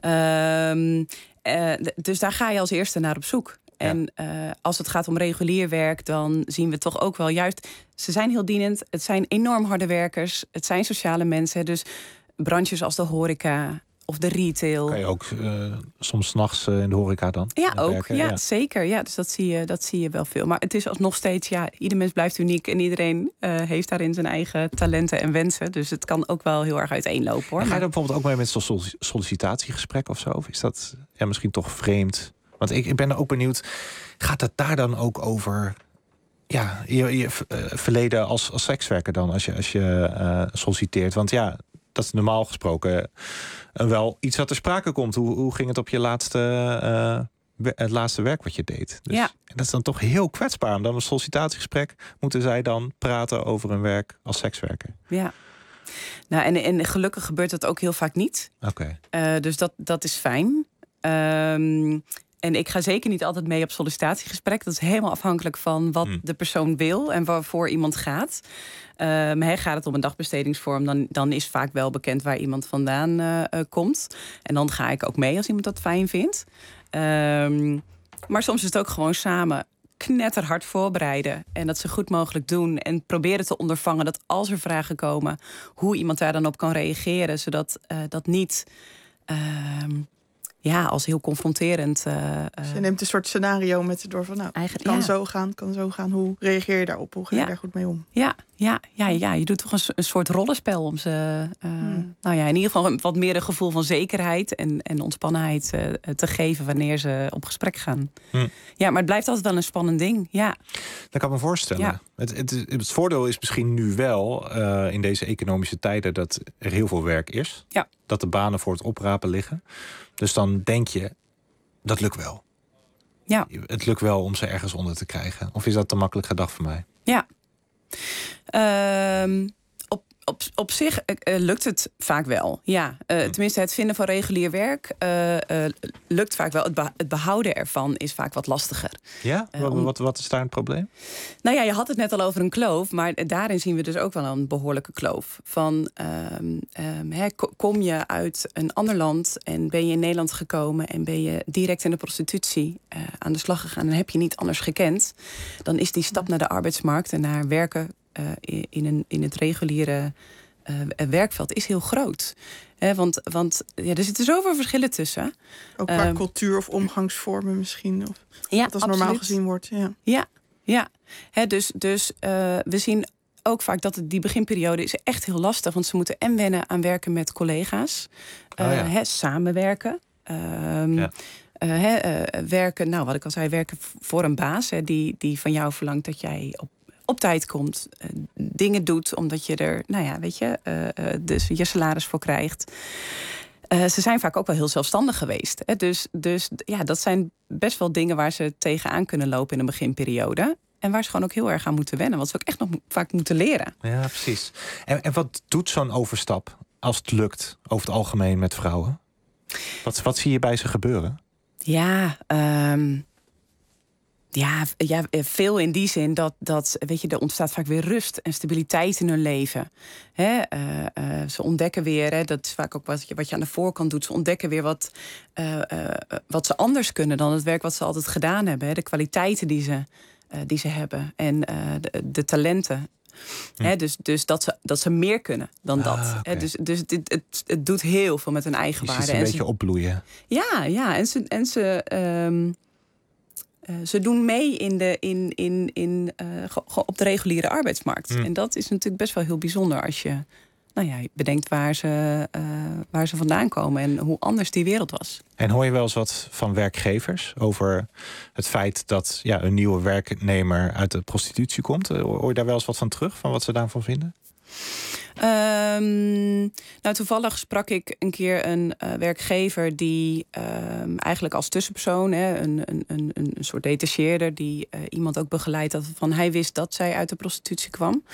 Dus daar ga je als eerste naar op zoek. En als het gaat om regulier werk, dan zien we toch ook wel juist... Ze zijn heel dienend, het zijn enorm harde werkers, het zijn sociale mensen. Dus branches als de horeca of de retail. Kan je ook soms 's nachts in de horeca dan? Ja, ook. Werken? Ja, zeker. Ja, dus dat zie je wel veel. Maar het is alsnog steeds, ieder mens blijft uniek... en iedereen heeft daarin zijn eigen talenten en wensen. Dus het kan ook wel heel erg uiteenlopen, hoor. En ga je dan bijvoorbeeld ook mee met zo'n sollicitatiegesprek of zo? Of is dat misschien toch vreemd? Want ik ben er ook benieuwd, gaat het daar dan ook over je verleden als sekswerker dan, als je solliciteert? Want dat is normaal gesproken wel iets wat ter sprake komt. Hoe ging het op je het laatste werk wat je deed? Dus, en dat is dan toch heel kwetsbaar. Omdat een sollicitatiegesprek moeten zij dan praten over hun werk als sekswerker. Ja. Nou, en gelukkig gebeurt dat ook heel vaak niet. Oké. Dus dat is fijn. En ik ga zeker niet altijd mee op sollicitatiegesprek. Dat is helemaal afhankelijk van wat de persoon wil en waarvoor iemand gaat. Maar gaat het om een dagbestedingsvorm, dan is vaak wel bekend waar iemand vandaan komt. En dan ga ik ook mee als iemand dat fijn vindt. Maar soms is het ook gewoon samen knetterhard voorbereiden. En dat zo goed mogelijk doen. En proberen te ondervangen dat als er vragen komen, hoe iemand daar dan op kan reageren. Zodat dat niet... als heel confronterend. Je neemt een soort scenario met ze door van... het kan zo gaan. Hoe reageer je daarop? Hoe ga je daar goed mee om? Ja, je doet toch een soort rollenspel om ze... in ieder geval wat meer een gevoel van zekerheid... en ontspannenheid te geven wanneer ze op gesprek gaan. Ja, maar het blijft altijd wel een spannend ding. Ja. Dat kan ik me voorstellen. Ja. Het voordeel is misschien nu wel in deze economische tijden... dat er heel veel werk is. Ja. Dat de banen voor het oprapen liggen. Dus dan denk je, dat lukt wel. Ja. Het lukt wel om ze ergens onder te krijgen. Of is dat te makkelijk gedacht voor mij? Ja. Op zich lukt het vaak wel. Ja. Tenminste, het vinden van regulier werk lukt vaak wel. Het behouden ervan is vaak wat lastiger. Ja? Wat is daar het probleem? Nou ja, je had het net al over een kloof. Maar daarin zien we dus ook wel een behoorlijke kloof. Van, kom je uit een ander land en ben je in Nederland gekomen... en ben je direct in de prostitutie aan de slag gegaan... en heb je niet anders gekend... dan is die stap naar de arbeidsmarkt en naar werken... in het reguliere werkveld is heel groot. Want er zitten zoveel verschillen tussen. Ook qua cultuur of omgangsvormen misschien. Of wat als normaal gezien wordt. Ja. Dus we zien ook vaak dat die beginperiode is echt heel lastig. Want ze moeten wennen aan werken met collega's. Samenwerken. Werken, wat ik al zei, werken voor een baas. Die van jou verlangt dat jij op tijd komt, dingen doet... omdat je er, dus je salaris voor krijgt. Ze zijn vaak ook wel heel zelfstandig geweest. Dus dat zijn best wel dingen waar ze tegenaan kunnen lopen in een beginperiode. En waar ze gewoon ook heel erg aan moeten wennen. Want ze ook echt nog vaak moeten leren. Ja, precies. En wat doet zo'n overstap als het lukt over het algemeen met vrouwen? Wat zie je bij ze gebeuren? Ja, veel in die zin dat er ontstaat vaak weer rust en stabiliteit in hun leven. Ze ontdekken weer, dat is vaak ook wat je aan de voorkant doet. Ze ontdekken weer wat ze anders kunnen dan het werk wat ze altijd gedaan hebben. De kwaliteiten die ze die ze hebben. En de talenten. Dus dat ze meer kunnen dan dat. Okay. Dus het doet heel veel met hun eigen waarde. Ze een beetje opbloeien. Ja. En ze doen mee op de reguliere arbeidsmarkt. En dat is natuurlijk best wel heel bijzonder als je bedenkt waar ze vandaan komen en hoe anders die wereld was. En hoor je wel eens wat van werkgevers over het feit dat een nieuwe werknemer uit de prostitutie komt? Hoor je daar wel eens wat van terug, van wat ze daarvan vinden? Toevallig sprak ik een keer een werkgever die eigenlijk als tussenpersoon, een soort detacheerder die iemand ook begeleid had van hij wist dat zij uit de prostitutie kwam.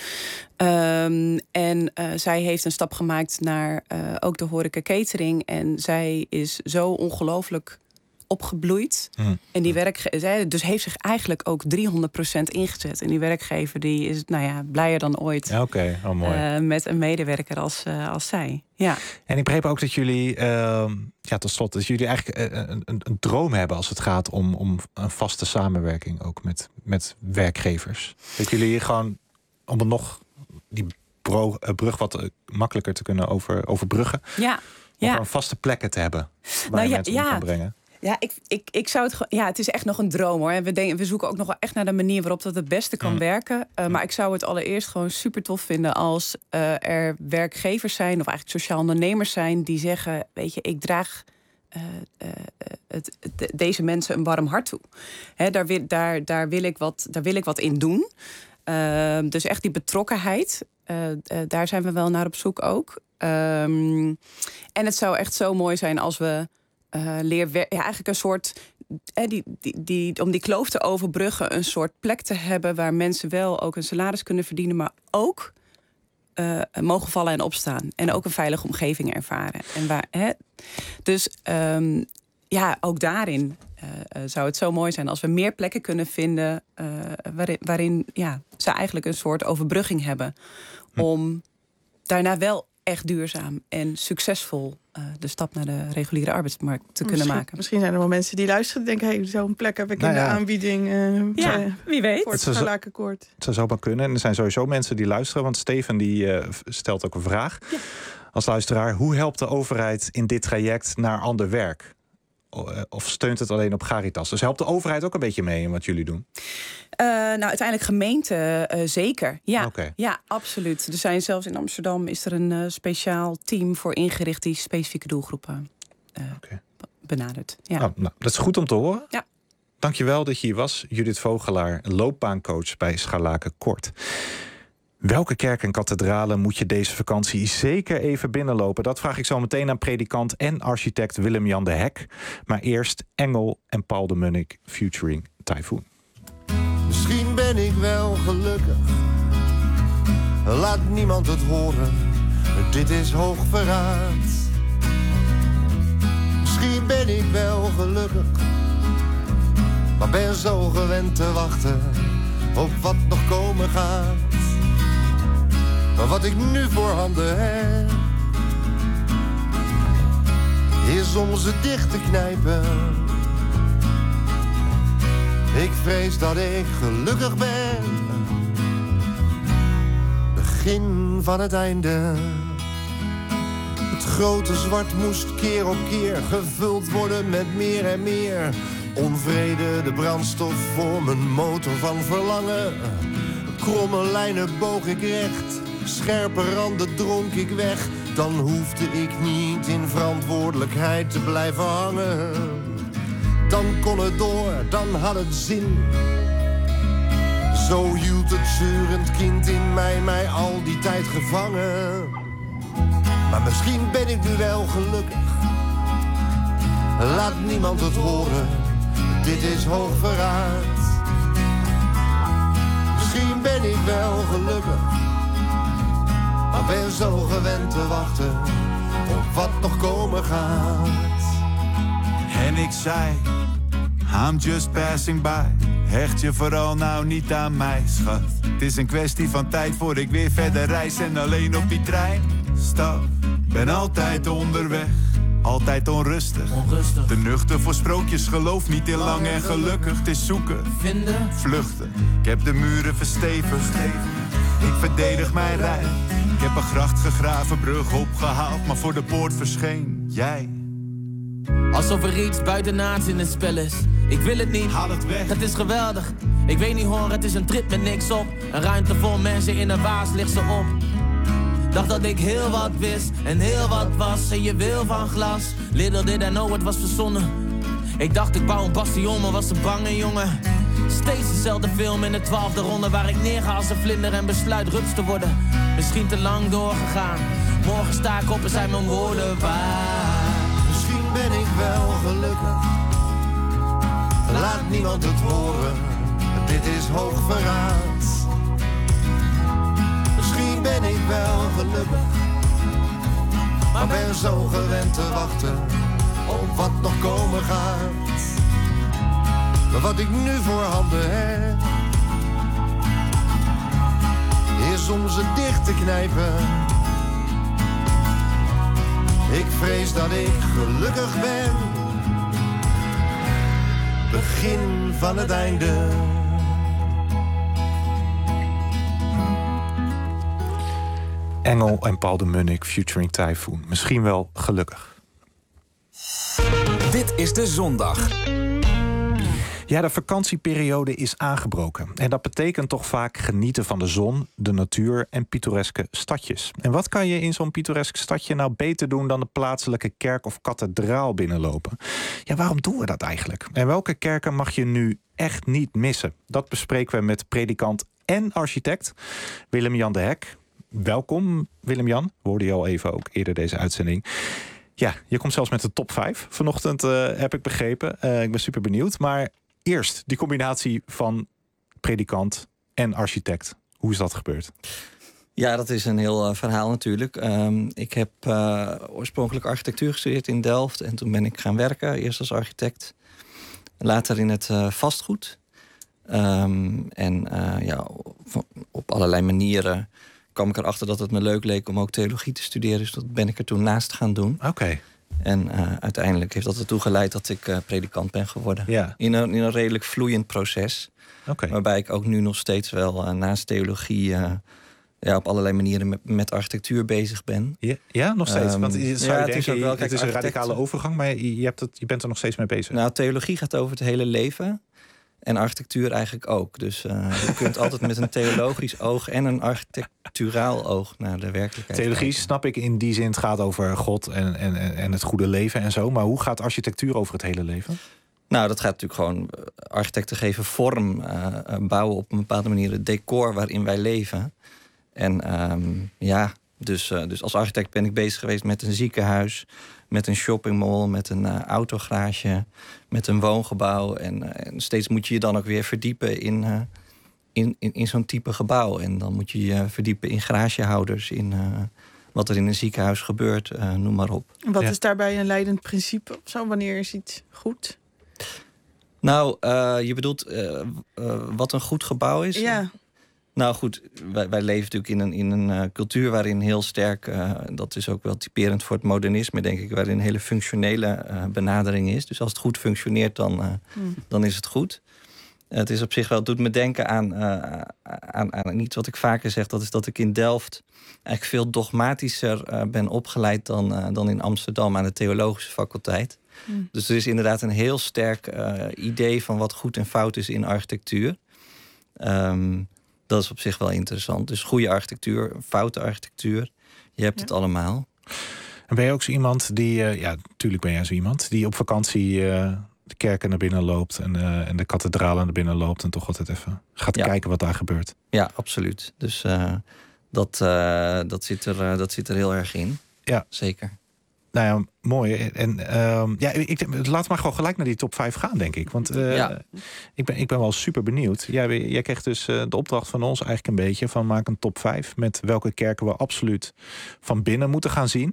En zij heeft een stap gemaakt naar ook de horeca catering en zij is zo ongelooflijk opgebloeid. En die werkgever dus heeft zich eigenlijk ook 300% ingezet. En die werkgever die is blijer dan ooit. Oké, mooi. Met een medewerker als zij. Ja. En ik begreep ook dat jullie, tot slot, dat jullie eigenlijk een droom hebben als het gaat om een vaste samenwerking ook met werkgevers. Dat jullie gewoon om het nog die brug wat makkelijker te kunnen overbruggen. Ja. Om gewoon vaste plekken te hebben waar je mensen kan brengen. Ja, ik zou het gewoon. Ja, het is echt nog een droom hoor. En we zoeken ook nog wel echt naar de manier waarop dat het beste kan werken. Maar ik zou het allereerst gewoon super tof vinden als er werkgevers zijn, of eigenlijk sociaal ondernemers zijn, die zeggen: weet je, ik draag deze mensen een warm hart toe. Daar wil ik wat in doen. Dus echt die betrokkenheid. Daar zijn we wel naar op zoek ook. En het zou echt zo mooi zijn als we eigenlijk een soort om die kloof te overbruggen, een soort plek te hebben waar mensen wel ook een salaris kunnen verdienen, maar ook mogen vallen en opstaan en ook een veilige omgeving ervaren. En dus ook daarin zou het zo mooi zijn als we meer plekken kunnen vinden waarin ze eigenlijk een soort overbrugging hebben om daarna wel echt duurzaam en succesvol de stap naar de reguliere arbeidsmarkt te kunnen maken. Misschien zijn er wel mensen die luisteren en denken: zo'n plek heb ik in de aanbieding. Wie weet. Voor het Scharlakenkoord. Het zou zo maar kunnen. En er zijn sowieso mensen die luisteren, want Steven die stelt ook een vraag. Ja. Als luisteraar: hoe helpt de overheid in dit traject naar ander werk? Of steunt het alleen op Charitas? Dus helpt de overheid ook een beetje mee in wat jullie doen? Uiteindelijk gemeente zeker. Ja, okay. Ja, absoluut. Er zijn zelfs in Amsterdam is er een speciaal team voor ingericht die specifieke doelgroepen benadert. Ja. Nou, dat is goed om te horen. Ja. Dankjewel dat je hier was. Judith Vogelaar, loopbaancoach bij Scharlakenkoord. Welke kerk en kathedralen moet je deze vakantie zeker even binnenlopen? Dat vraag ik zo meteen aan predikant en architect Willem-Jan de Hek. Maar eerst Engel en Paul de Munnik featuring Typhoon. Misschien ben ik wel gelukkig. Laat niemand het horen. Dit is hoog verraad. Misschien ben ik wel gelukkig. Maar ben zo gewend te wachten op wat nog komen gaat. Maar wat ik nu voorhanden heb, is om ze dicht te knijpen. Ik vrees dat ik gelukkig ben. Begin van het einde. Het grote zwart moest keer op keer gevuld worden met meer en meer. Onvrede, de brandstof voor mijn motor van verlangen. Kromme lijnen boog ik recht. Scherpe randen dronk ik weg. Dan hoefde ik niet in verantwoordelijkheid te blijven hangen. Dan kon het door, dan had het zin. Zo hield het zeurend kind in mij al die tijd gevangen. Maar misschien ben ik nu wel gelukkig. Laat niemand het horen, dit is hoog verraad. Misschien ben ik wel gelukkig. Maar ben zo gewend te wachten op wat nog komen gaat. En ik zei, I'm just passing by. Hecht je vooral nou niet aan mij, schat. Het is een kwestie van tijd voor ik weer verder reis. En alleen op die trein stap, ben altijd onderweg. altijd onrustig. Te nuchter voor sprookjes, geloof niet in lang en gelukkig. Het is zoeken, vinden, vluchten. Ik heb de muren verstevigd. Ik verdedig mijn rij. Ik heb een gracht gegraven, brug opgehaald, maar voor de poort verscheen jij. Alsof er iets buitenaards in het spel is. Ik wil het niet, haal het weg. Het is geweldig. Ik weet niet hoor, het is een trip met niks op. Een ruimte vol mensen in een waas ligt ze op. Dacht dat ik heel wat wist en heel wat was. En je wil van glas. Little did I know, het was verzonnen. Ik dacht ik bouw een bastion, maar was een bange jongen. Steeds dezelfde film in de 12e ronde, waar ik neerga als een vlinder en besluit rups te worden. Misschien te lang doorgegaan. Morgen sta ik op en zijn mijn woorden waar. Misschien ben ik wel gelukkig. Laat niemand het horen. Dit is hoog verraad. Misschien ben ik wel gelukkig. Maar ben zo gewend te wachten op wat nog komen gaat. Maar wat ik nu voor handen heb, is om ze dicht te knijpen. Ik vrees dat ik gelukkig ben. Begin van het einde. Engel en Paul de Munnik featuring Typhoon. Misschien wel gelukkig. Dit is de zondag. Ja, de vakantieperiode is aangebroken. En dat betekent toch vaak genieten van de zon, de natuur en pittoreske stadjes. En wat kan je in zo'n pittoresk stadje nou beter doen dan de plaatselijke kerk of kathedraal binnenlopen? Ja, waarom doen we dat eigenlijk? En welke kerken mag je nu echt niet missen? Dat bespreken we met predikant en architect Willem-Jan de Hek. Welkom, Willem-Jan. We hoorden je al even ook eerder deze uitzending. Ja, je komt zelfs met de top 5 vanochtend, heb ik begrepen. Ik ben super benieuwd. Maar eerst die combinatie van predikant en architect. Hoe is dat gebeurd? Ja, dat is een heel verhaal natuurlijk. Ik heb oorspronkelijk architectuur gestudeerd in Delft. En toen ben ik gaan werken, eerst als architect. Later in het vastgoed. Op allerlei manieren kwam ik erachter dat het me leuk leek om ook theologie te studeren. Dus dat ben ik er toen naast gaan doen. Oké. En uiteindelijk heeft dat ertoe geleid dat ik predikant ben geworden. Ja. In een redelijk vloeiend proces. Okay. Waarbij ik ook nu nog steeds wel naast theologie op allerlei manieren met architectuur bezig ben. Ja, nog steeds? Want het is een radicale overgang, maar je bent er nog steeds mee bezig. Nou, theologie gaat over het hele leven. En architectuur eigenlijk ook. Dus je kunt altijd met een theologisch oog en een architecturaal oog naar de werkelijkheid Theologie kijken. snap ik in die zin, het gaat over God en het goede leven en zo. Maar hoe gaat architectuur over het hele leven? Nou, dat gaat natuurlijk gewoon architecten geven vorm, bouwen op een bepaalde manier het decor waarin wij leven. En dus als architect ben ik bezig geweest met een ziekenhuis, met een shoppingmall, met een autogarage, met een woongebouw. En steeds moet je je dan ook weer verdiepen in zo'n type gebouw. En dan moet je je verdiepen in garagehouders, in wat er in een ziekenhuis gebeurt, noem maar op. Wat is daarbij een leidend principe of zo? Wanneer is iets goed? Nou, je bedoelt wat een goed gebouw is? Ja. Nou goed, wij leven natuurlijk in een cultuur waarin heel sterk, dat is ook wel typerend voor het modernisme, denk ik, waarin een hele functionele benadering is. Dus als het goed functioneert, dan is het goed. Het is op zich wel, het doet me denken aan iets wat ik vaker zeg. Dat is dat ik in Delft eigenlijk veel dogmatischer ben opgeleid dan in Amsterdam aan de theologische faculteit. Dus er is inderdaad een heel sterk idee van wat goed en fout is in architectuur. Dat is op zich wel interessant. Dus goede architectuur, foute architectuur. Je hebt het allemaal. En ben je ook zo iemand die... natuurlijk ben jij zo iemand die op vakantie de kerken naar binnen loopt en de kathedralen naar binnen loopt en toch altijd even gaat kijken wat daar gebeurt. Ja, absoluut. Dus dat zit er heel erg in. Ja. Zeker. Nou ja, mooi. En laat maar gewoon gelijk naar die top 5 gaan, denk ik. Want ik ben wel super benieuwd. Jij kreeg dus de opdracht van ons eigenlijk een beetje van maak een top 5 met welke kerken we absoluut van binnen moeten gaan zien.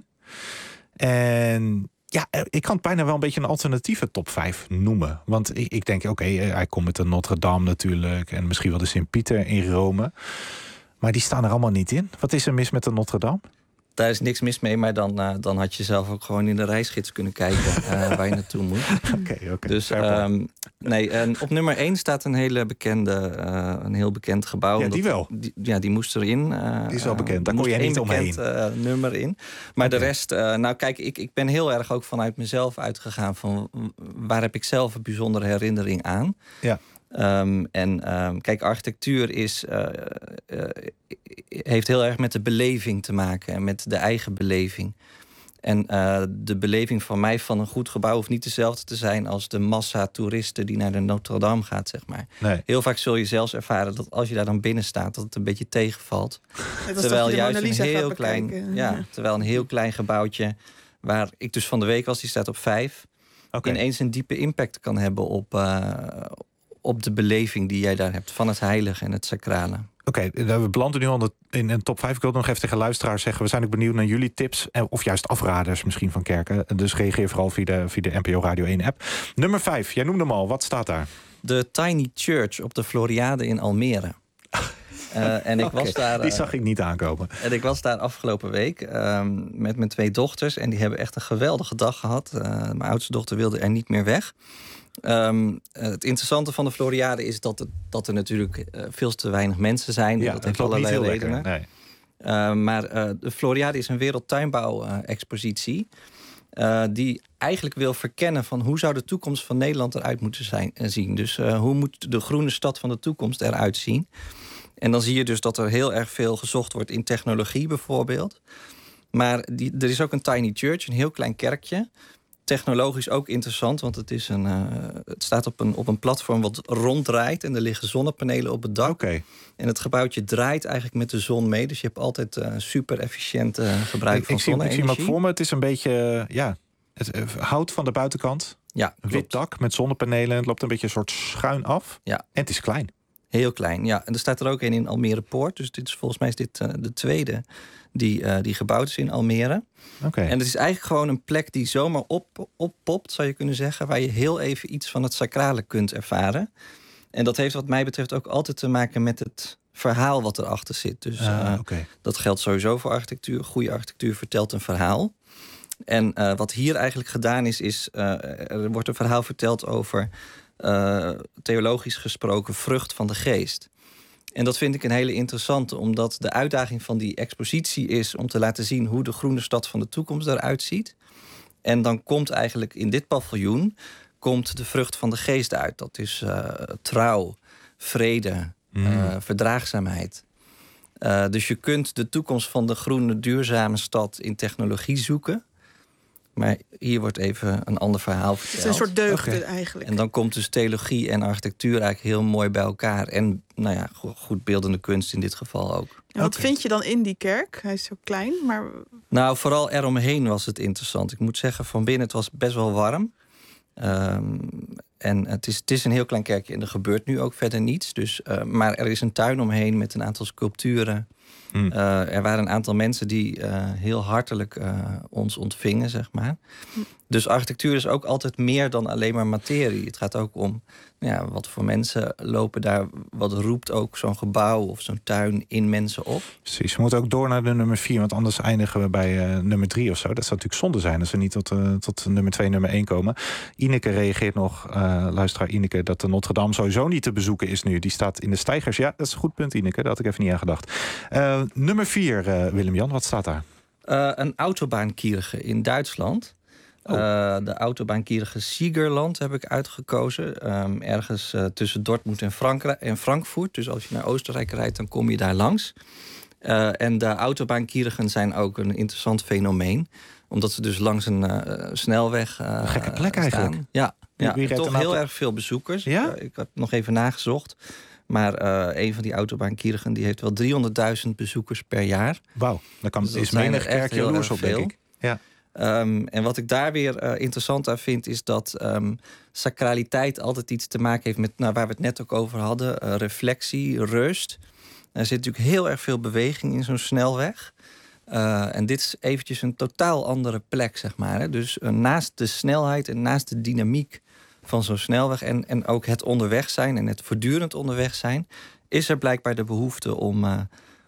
En ja, ik kan het bijna wel een beetje een alternatieve top 5 noemen. Want ik denk, hij komt met de Notre Dame natuurlijk en misschien wel de Sint-Pieter in Rome. Maar die staan er allemaal niet in. Wat is er mis met de Notre Dame? Daar is niks mis mee, maar dan had je zelf ook gewoon in de reisgids kunnen kijken waar je naartoe moet. Oké. Dus op nummer 1 staat een heel bekend gebouw. Ja, die wel. Die moest erin. Die is wel bekend, daar kon je niet omheen. Nummer in. Maar de rest, kijk, ik ben heel erg ook vanuit mezelf uitgegaan van waar heb ik zelf een bijzondere herinnering aan. Ja. Kijk, architectuur heeft heel erg met de beleving te maken en met de eigen beleving. En de beleving van mij van een goed gebouw hoeft niet dezelfde te zijn als de massa toeristen die naar de Notre-Dame gaat, zeg maar. Nee. Heel vaak zul je zelfs ervaren dat als je daar dan binnen staat, dat het een beetje tegenvalt. Terwijl juist terwijl een heel klein gebouwtje, waar ik dus van de week was, die staat op 5, ineens een diepe impact kan hebben op de beleving die jij daar hebt van het heilige en het sacrale. Oké, we belanden nu al in een top 5. Ik wil nog even tegen luisteraars zeggen, we zijn ook benieuwd naar jullie tips of juist afraders misschien van kerken. Dus reageer vooral via de NPO Radio 1 app. Nummer 5, jij noemde hem al. Wat staat daar? De Tiny Church op de Floriade in Almere. En ik was daar, die zag ik niet aankomen. En ik was daar afgelopen week met mijn 2 dochters. En die hebben echt een geweldige dag gehad. Mijn oudste dochter wilde er niet meer weg. Het interessante van de Floriade is dat er natuurlijk veel te weinig mensen zijn. Ja, dat heeft allerlei redenen. Lekker, nee. Maar de Floriade is een wereldtuinbouw-expositie. Die eigenlijk wil verkennen van hoe zou de toekomst van Nederland eruit moeten zien. Dus hoe moet de groene stad van de toekomst eruit zien? En dan zie je dus dat er heel erg veel gezocht wordt in technologie bijvoorbeeld. Maar er is ook een tiny church, een heel klein kerkje. Technologisch ook interessant, want het staat op een platform wat ronddraait en er liggen zonnepanelen op het dak. Okay. En het gebouwtje draait eigenlijk met de zon mee, dus je hebt altijd super efficiënt gebruik van zonne-energie. Ik zie hem ook voor me, het is een beetje het hout van de buitenkant. Ja, een wit dak met zonnepanelen, het loopt een beetje een soort schuin af. Ja. En het is klein. Heel klein, ja. En er staat er ook een in Almere Poort, dus volgens mij is dit de tweede die gebouwd is in Almere. Okay. En het is eigenlijk gewoon een plek die zomaar oppopt, zou je kunnen zeggen, waar je heel even iets van het sacrale kunt ervaren. En dat heeft wat mij betreft ook altijd te maken met het verhaal wat erachter zit. Dus dat geldt sowieso voor architectuur. Goede architectuur vertelt een verhaal. En wat hier eigenlijk gedaan is er wordt een verhaal verteld over theologisch gesproken vrucht van de geest. En dat vind ik een hele interessante, omdat de uitdaging van die expositie is om te laten zien hoe de groene stad van de toekomst eruit ziet. En dan komt eigenlijk in dit paviljoen de vrucht van de geest uit. Dat is trouw, vrede, verdraagzaamheid. Dus je kunt de toekomst van de groene, duurzame stad in technologie zoeken. Maar hier wordt even een ander verhaal verteld. Het is een soort deugd eigenlijk. En dan komt dus theologie en architectuur eigenlijk heel mooi bij elkaar. En goed beeldende kunst in dit geval ook. En wat vind je dan in die kerk? Hij is zo klein, maar... Nou, vooral eromheen was het interessant. Ik moet zeggen, van binnen het was best wel warm. En het is een heel klein kerkje en er gebeurt nu ook verder niets. Dus, maar er is een tuin omheen met een aantal sculpturen. Er waren een aantal mensen die heel hartelijk ons ontvingen, zeg maar. Dus architectuur is ook altijd meer dan alleen maar materie. Het gaat ook om wat voor mensen lopen daar. Wat roept ook zo'n gebouw of zo'n tuin in mensen op. Precies, we moeten ook door naar de nummer 4. Want anders eindigen we bij nummer 3 of zo. Dat zou natuurlijk zonde zijn als we niet tot nummer 2, nummer 1 komen. Ineke reageert nog, luisteraar Ineke, dat de Notre-Dame sowieso niet te bezoeken is nu. Die staat in de steigers. Ja, dat is een goed punt, Ineke. Daar had ik even niet aan gedacht. Nummer 4, Willem-Jan, wat staat daar? Een Autobahnkirche in Duitsland. De Autobahnkirche Siegerland heb ik uitgekozen. Ergens tussen Dortmund en Frankfurt. Dus als je naar Oostenrijk rijdt, dan kom je daar langs. En de Autobahnkirchen zijn ook een interessant fenomeen. Omdat ze dus langs een snelweg een gekke plek staan. Eigenlijk. Ja, toch heel erg veel bezoekers. Ja? Ik heb nog even nagezocht. Maar een van die Autobahnkirchen die heeft wel 300.000 bezoekers per jaar. Wauw, dan is menig kerk jaloers op, denk ik. Ja. En wat ik daar weer interessant aan vind, is dat sacraliteit altijd iets te maken heeft met waar we het net ook over hadden. Reflectie, rust. Er zit natuurlijk heel erg veel beweging in zo'n snelweg. En dit is eventjes een totaal andere plek, zeg maar. Hè. Dus naast de snelheid en naast de dynamiek van zo'n snelweg en ook het onderweg zijn en het voortdurend onderweg zijn, is er blijkbaar de behoefte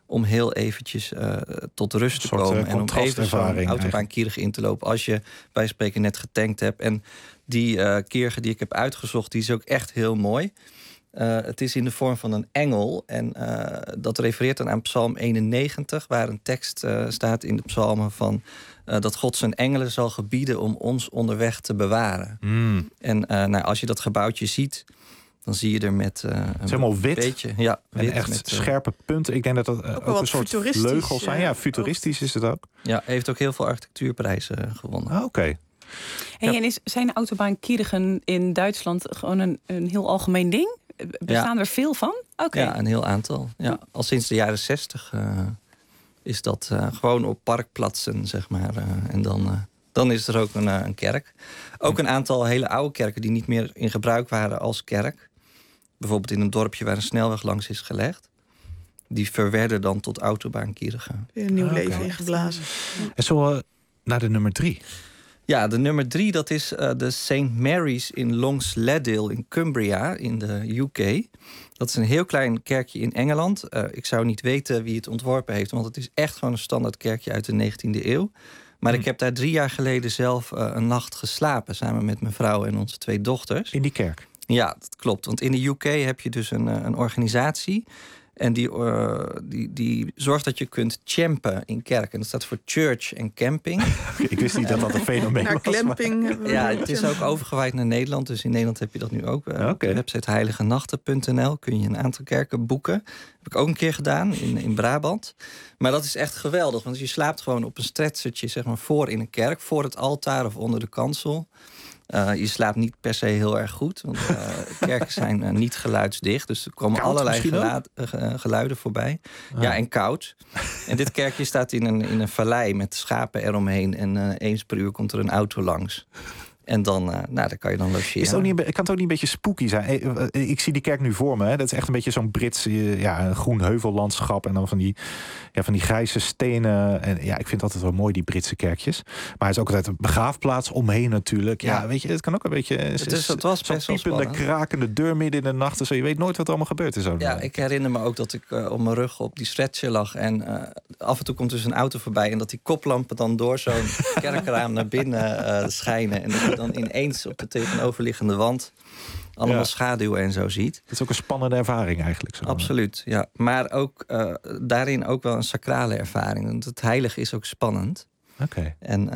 om heel eventjes tot rust te komen. En om even zo'n autobaankierige in te lopen als je bij spreken net getankt hebt. En die kierige die ik heb uitgezocht, die is ook echt heel mooi. Het is in de vorm van een engel. En dat refereert dan aan Psalm 91, waar een tekst staat in de psalmen van dat God zijn engelen zal gebieden om ons onderweg te bewaren. En als je dat gebouwtje ziet, dan zie je er met het is helemaal wit. Beetje, wit en echt met scherpe punten. Ik denk dat dat ook een soort vleugels zijn. Ja, futuristisch is het ook. Ja, heeft ook heel veel architectuurprijzen gewonnen. Oké. En zijn autobaankierigen in Duitsland gewoon een heel algemeen ding? Bestaan er veel van? Okay. Ja, een heel aantal. Ja, al sinds de jaren 60 is dat gewoon op parkplaatsen, zeg maar. En dan is er ook een kerk. Ook een aantal hele oude kerken die niet meer in gebruik waren als kerk. Bijvoorbeeld in een dorpje waar een snelweg langs is gelegd. Die verwerden dan tot autobaankierigen. Weer een nieuw leven ingeblazen. En zo naar de nummer 3. Ja, de nummer 3, dat is de St. Mary's in Longsleddale in Cumbria in de UK. Dat is een heel klein kerkje in Engeland. Ik zou niet weten wie het ontworpen heeft, want het is echt gewoon een standaard kerkje uit de 19e eeuw. Maar ik heb daar 3 jaar geleden zelf een nacht geslapen, samen met mijn vrouw en onze 2 dochters. In die kerk? Ja, dat klopt. Want in de UK heb je dus een organisatie. En die zorgt dat je kunt campen in kerken. En dat staat voor church en camping. Ik wist niet dat dat een fenomeen was. Clamping. Ja, het is ook overgewaaid naar Nederland. Dus in Nederland heb je dat nu ook. Op de website heiligenachten.nl kun je een aantal kerken boeken. Heb ik ook een keer gedaan in Brabant. Maar dat is echt geweldig. Want je slaapt gewoon op een stretchertje, zeg maar, voor in een kerk. Voor het altaar of onder de kansel. Je slaapt niet per se heel erg goed. Want kerken zijn niet geluidsdicht. Dus er komen koud, allerlei geluiden voorbij. Ja, en koud. En dit kerkje staat in een vallei met schapen eromheen. En eens per uur komt er een auto langs. En dan, daar kan je dan logeren. Kan het ook niet een beetje spooky zijn? Ik zie die kerk nu voor me. Hè. Dat is echt een beetje zo'n Brits een groen heuvellandschap. En dan van die grijze stenen. En ja, ik vind het altijd wel mooi, die Britse kerkjes. Maar het is ook altijd een begraafplaats omheen natuurlijk. Ja, weet je, het kan ook een beetje... Het was best wel piepende, krakende deur midden in de nacht. Dus je weet nooit wat er allemaal gebeurt. Ja, ik herinner me ook dat ik op mijn rug op die stretcher lag. En af en toe komt dus een auto voorbij. En dat die koplampen dan door zo'n kerkraam naar binnen schijnen. En dat je dan ineens op de tegenoverliggende wand allemaal schaduwen en zo ziet. Dat is ook een spannende ervaring eigenlijk. Zo. Absoluut, ja. Maar ook daarin ook wel een sacrale ervaring. Want het heilige is ook spannend. Oké. En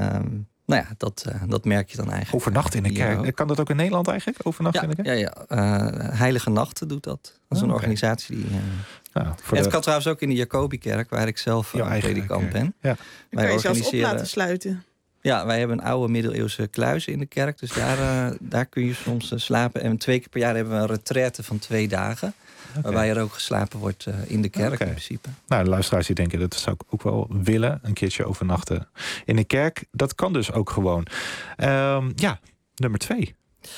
dat merk je dan eigenlijk. Overnachten in een kerk. Kan dat ook in Nederland eigenlijk? Overnachten in een kerk? Ja. Heilige Nachten doet dat. Dat is een organisatie die... het kan trouwens ook in de Jacobikerk, waar ik zelf predikant ben. Ja. Kan je zelfs op laten sluiten. Ja, wij hebben een oude middeleeuwse kluis in de kerk. Dus daar kun je soms slapen. En 2 keer per jaar hebben we een retraite van 2 dagen. Waarbij er ook geslapen wordt in de kerk in principe. Nou, de luisteraars die denken, dat zou ik ook wel willen. Een keertje overnachten in de kerk. Dat kan dus ook gewoon. Nummer 2.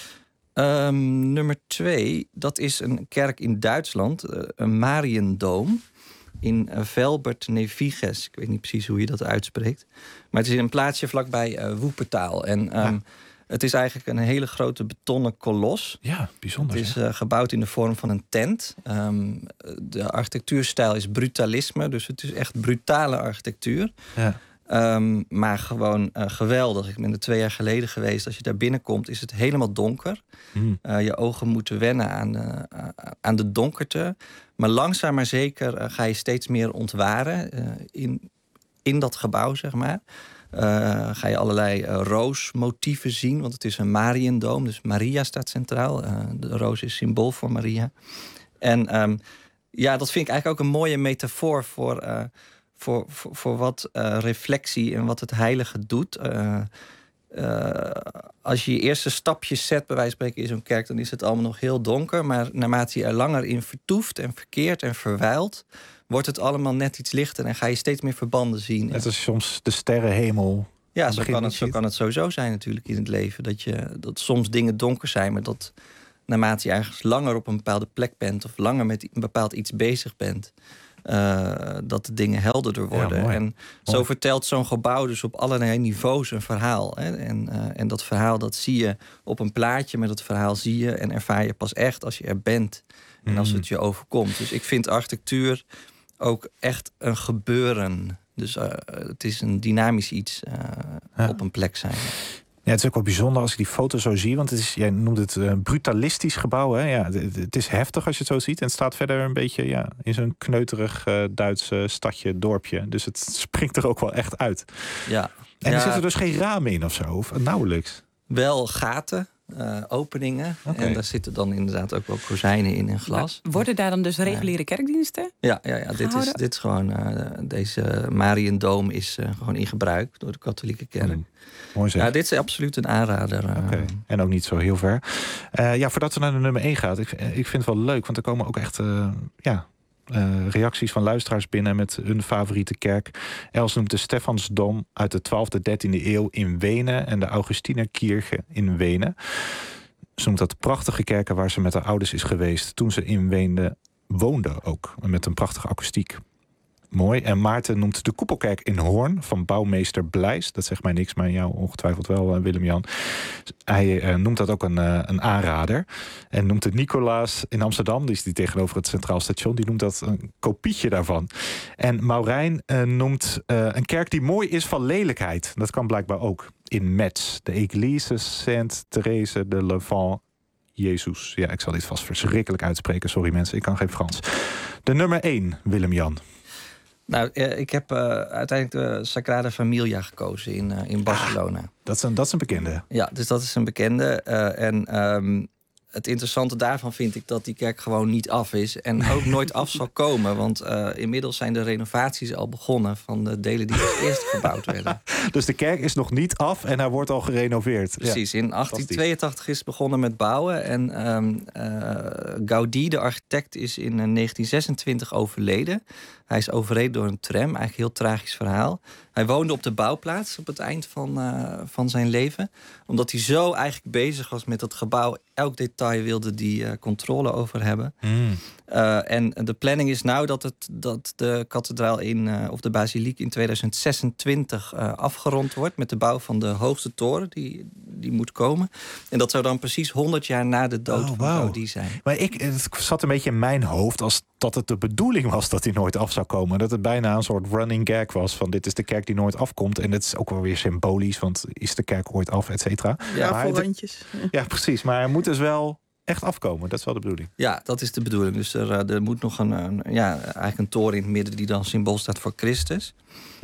Nummer 2, dat is een kerk in Duitsland. Een Mariendoom. In Velbert-Neviges. Ik weet niet precies hoe je dat uitspreekt. Maar het is een plaatsje vlakbij Woepertaal. En het is eigenlijk een hele grote betonnen kolos. Ja, bijzonder. Het is gebouwd in de vorm van een tent. De architectuurstijl is brutalisme. Dus het is echt brutale architectuur. Ja. Maar gewoon geweldig. Ik ben er 2 jaar geleden geweest. Als je daar binnenkomt is het helemaal donker. Je ogen moeten wennen aan de donkerte. Maar langzaam maar zeker ga je steeds meer ontwaren in dat gebouw, zeg maar. Ga je allerlei roosmotieven zien. Want het is een Mariendoom. Dus Maria staat centraal. De roos is symbool voor Maria. En dat vind ik eigenlijk ook een mooie metafoor voor wat reflectie en wat het heilige doet. Als je je eerste stapjes zet, bij wijze van spreken, in zo'n kerk, dan is het allemaal nog heel donker. Maar naarmate je er langer in vertoeft en verkeert en verwijlt, wordt het allemaal net iets lichter en ga je steeds meer verbanden zien. Net als soms de sterrenhemel. Ja, zo kan het sowieso zijn natuurlijk in het leven. Dat soms dingen donker zijn, maar dat naarmate je ergens langer op een bepaalde plek bent of langer met een bepaald iets bezig bent, dat de dingen helderder worden. Ja, en zo vertelt zo'n gebouw dus op allerlei niveaus een verhaal. Hè? En dat verhaal dat zie je op een plaatje, maar dat verhaal zie je en ervaar je pas echt als je er bent. En als het je overkomt. Dus ik vind architectuur ook echt een gebeuren. Dus het is een dynamisch iets op een plek zijn. Ja, het is ook wel bijzonder als ik die foto zo zie. Want jij noemt het een brutalistisch gebouw. Hè? Ja, het is heftig als je het zo ziet. En het staat verder een beetje in zo'n kneuterig Duits stadje, dorpje. Dus het springt er ook wel echt uit. Ja. En er zitten dus geen ramen in of zo? Of nauwelijks? Wel gaten. Openingen. Okay. En daar zitten dan inderdaad ook wel kozijnen in en glas. Maar worden daar dan dus reguliere kerkdiensten? Ja. Dit is gewoon... deze Mariendoom is gewoon in gebruik door de katholieke kerk. Mooi zeg. Ja, dit is absoluut een aanrader. En ook niet zo heel ver. Voordat we naar de nummer 1 gaan. Ik vind het wel leuk, want er komen ook echt... reacties van luisteraars binnen met hun favoriete kerk. Els noemt de Stephansdom uit de 12e, 13e eeuw in Wenen en de Augustinerkirche in Wenen. Ze noemt dat prachtige kerken waar ze met haar ouders is geweest toen ze in Wenen woonde ook. Met een prachtige akoestiek. Mooi. En Maarten noemt de Koepelkerk in Hoorn van bouwmeester Blijs. Dat zegt mij niks, maar jou ongetwijfeld wel, Willem-Jan. Hij noemt dat ook een aanrader. En noemt het Nicolaas in Amsterdam, die tegenover het Centraal Station, die noemt dat een kopietje daarvan. En Maurijn noemt een kerk die mooi is van lelijkheid. Dat kan blijkbaar ook in Metz. De Église Sainte-Thérèse de l'Enfant Jezus. Ja, ik zal dit vast verschrikkelijk uitspreken. Sorry mensen, ik kan geen Frans. De nummer 1, Willem-Jan. Nou, ik heb uiteindelijk de Sagrada Familia gekozen in Barcelona. Dat is een bekende. Ja, dus dat is een bekende. Het interessante daarvan vind ik dat die kerk gewoon niet af is. En ook nooit af zal komen. Want inmiddels zijn de renovaties al begonnen van de delen die als eerste gebouwd werden. Dus de kerk is nog niet af en hij wordt al gerenoveerd. Precies, in 1882 is het begonnen met bouwen. En Gaudí, de architect, is in 1926 overleden. Hij is overreden door een tram, eigenlijk een heel tragisch verhaal. Hij woonde op de bouwplaats op het eind van zijn leven. Omdat hij zo eigenlijk bezig was met het gebouw. Elk detail wilde die controle over hebben. En de planning is nou dat de kathedraal of de basiliek in 2026 afgerond wordt. Met de bouw van de hoogste toren die moet komen. En dat zou dan precies 100 jaar na de dood van Gaudí zijn. Maar het zat een beetje in mijn hoofd als dat het de bedoeling was dat hij nooit af zou komen. Dat het bijna een soort running gag was van dit is de kerk die nooit afkomt. En het is ook wel weer symbolisch, want is de kerk ooit af, et cetera. Ja, voor randjes. Ja, precies. Maar hij moet dus wel echt afkomen. Dat is wel de bedoeling. Ja, dat is de bedoeling. Dus er moet nog eigenlijk een toren in het midden die dan symbool staat voor Christus.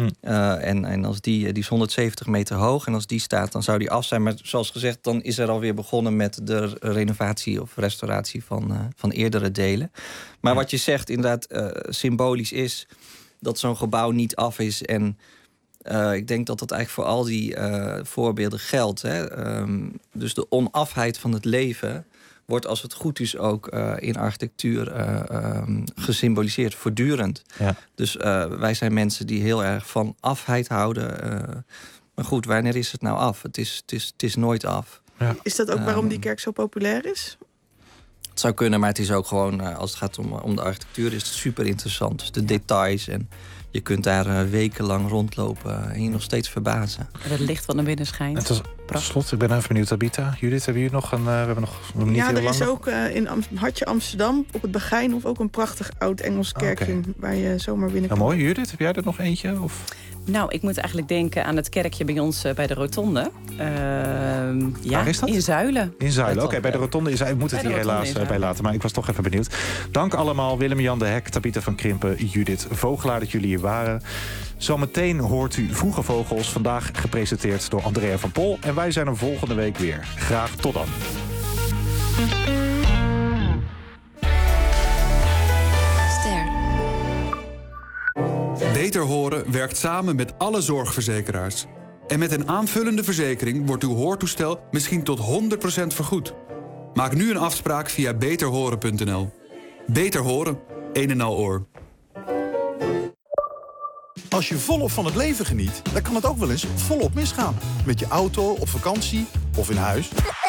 En als die is 170 meter hoog en als die staat, dan zou die af zijn. Maar zoals gezegd, dan is er alweer begonnen met de renovatie of restauratie van eerdere delen. Maar wat je zegt, inderdaad, symbolisch is dat zo'n gebouw niet af is. En ik denk dat dat eigenlijk voor al die voorbeelden geldt. Hè? Dus de onafheid van het leven wordt, als het goed is, ook in architectuur gesymboliseerd, voortdurend. Ja. Dus wij zijn mensen die heel erg van afheid houden. Maar goed, wanneer is het nou af? Het is nooit af. Ja. Is dat ook waarom die kerk zo populair is? Het zou kunnen, maar het is ook gewoon, als het gaat om de architectuur, is het super interessant. Dus de details en je kunt daar wekenlang rondlopen en je nog steeds verbazen. En het licht wat naar binnen schijnt. Het is slot, ik ben even benieuwd, Tabitha. Judith, hebben jullie nog we hebben nog niet heel lang. Ja, er is ook in Hartje Amsterdam op het Begijn of ook een prachtig oud Engels kerkje waar je zomaar binnen kan. Nou, mooi, Judith, heb jij er nog eentje? Of? Nou, ik moet eigenlijk denken aan het kerkje bij ons bij de Rotonde. Waar is dat? In Zuilen. In Zuilen, oké, bij de Rotonde. Ik moet het hier helaas bij laten, maar ik was toch even benieuwd. Dank allemaal, Willem-Jan de Hek, Tabitha van Krimpen, Judith Vogelaar, dat jullie hier waren. Zometeen hoort u Vroege Vogels, vandaag gepresenteerd door Andrea van Pol. En wij zijn er volgende week weer. Graag tot dan. Beter Horen werkt samen met alle zorgverzekeraars. En met een aanvullende verzekering wordt uw hoortoestel misschien tot 100% vergoed. Maak nu een afspraak via beterhoren.nl. Beter Horen, een en al oor. Als je volop van het leven geniet, dan kan het ook wel eens volop misgaan. Met je auto, op vakantie of in huis.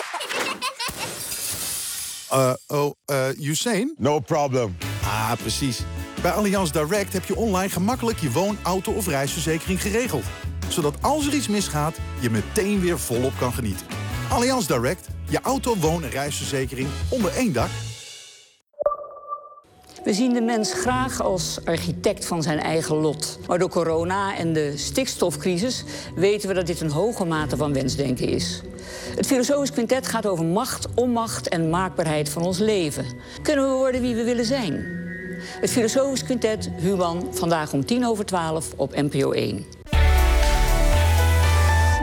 Usain? No problem. Ah, precies. Bij Allianz Direct heb je online gemakkelijk je woon-, auto- of reisverzekering geregeld. Zodat als er iets misgaat, je meteen weer volop kan genieten. Allianz Direct, je auto-, woon- en reisverzekering onder één dak. We zien de mens graag als architect van zijn eigen lot. Maar door corona en de stikstofcrisis weten we dat dit een hoge mate van wensdenken is. Het Filosofisch Quintet gaat over macht, onmacht en maakbaarheid van ons leven. Kunnen we worden wie we willen zijn? Het Filosofisch Quintet, Human, vandaag om 11:10 op NPO 1.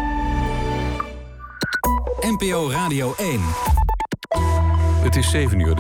NPO Radio 1. Het is 7 uur.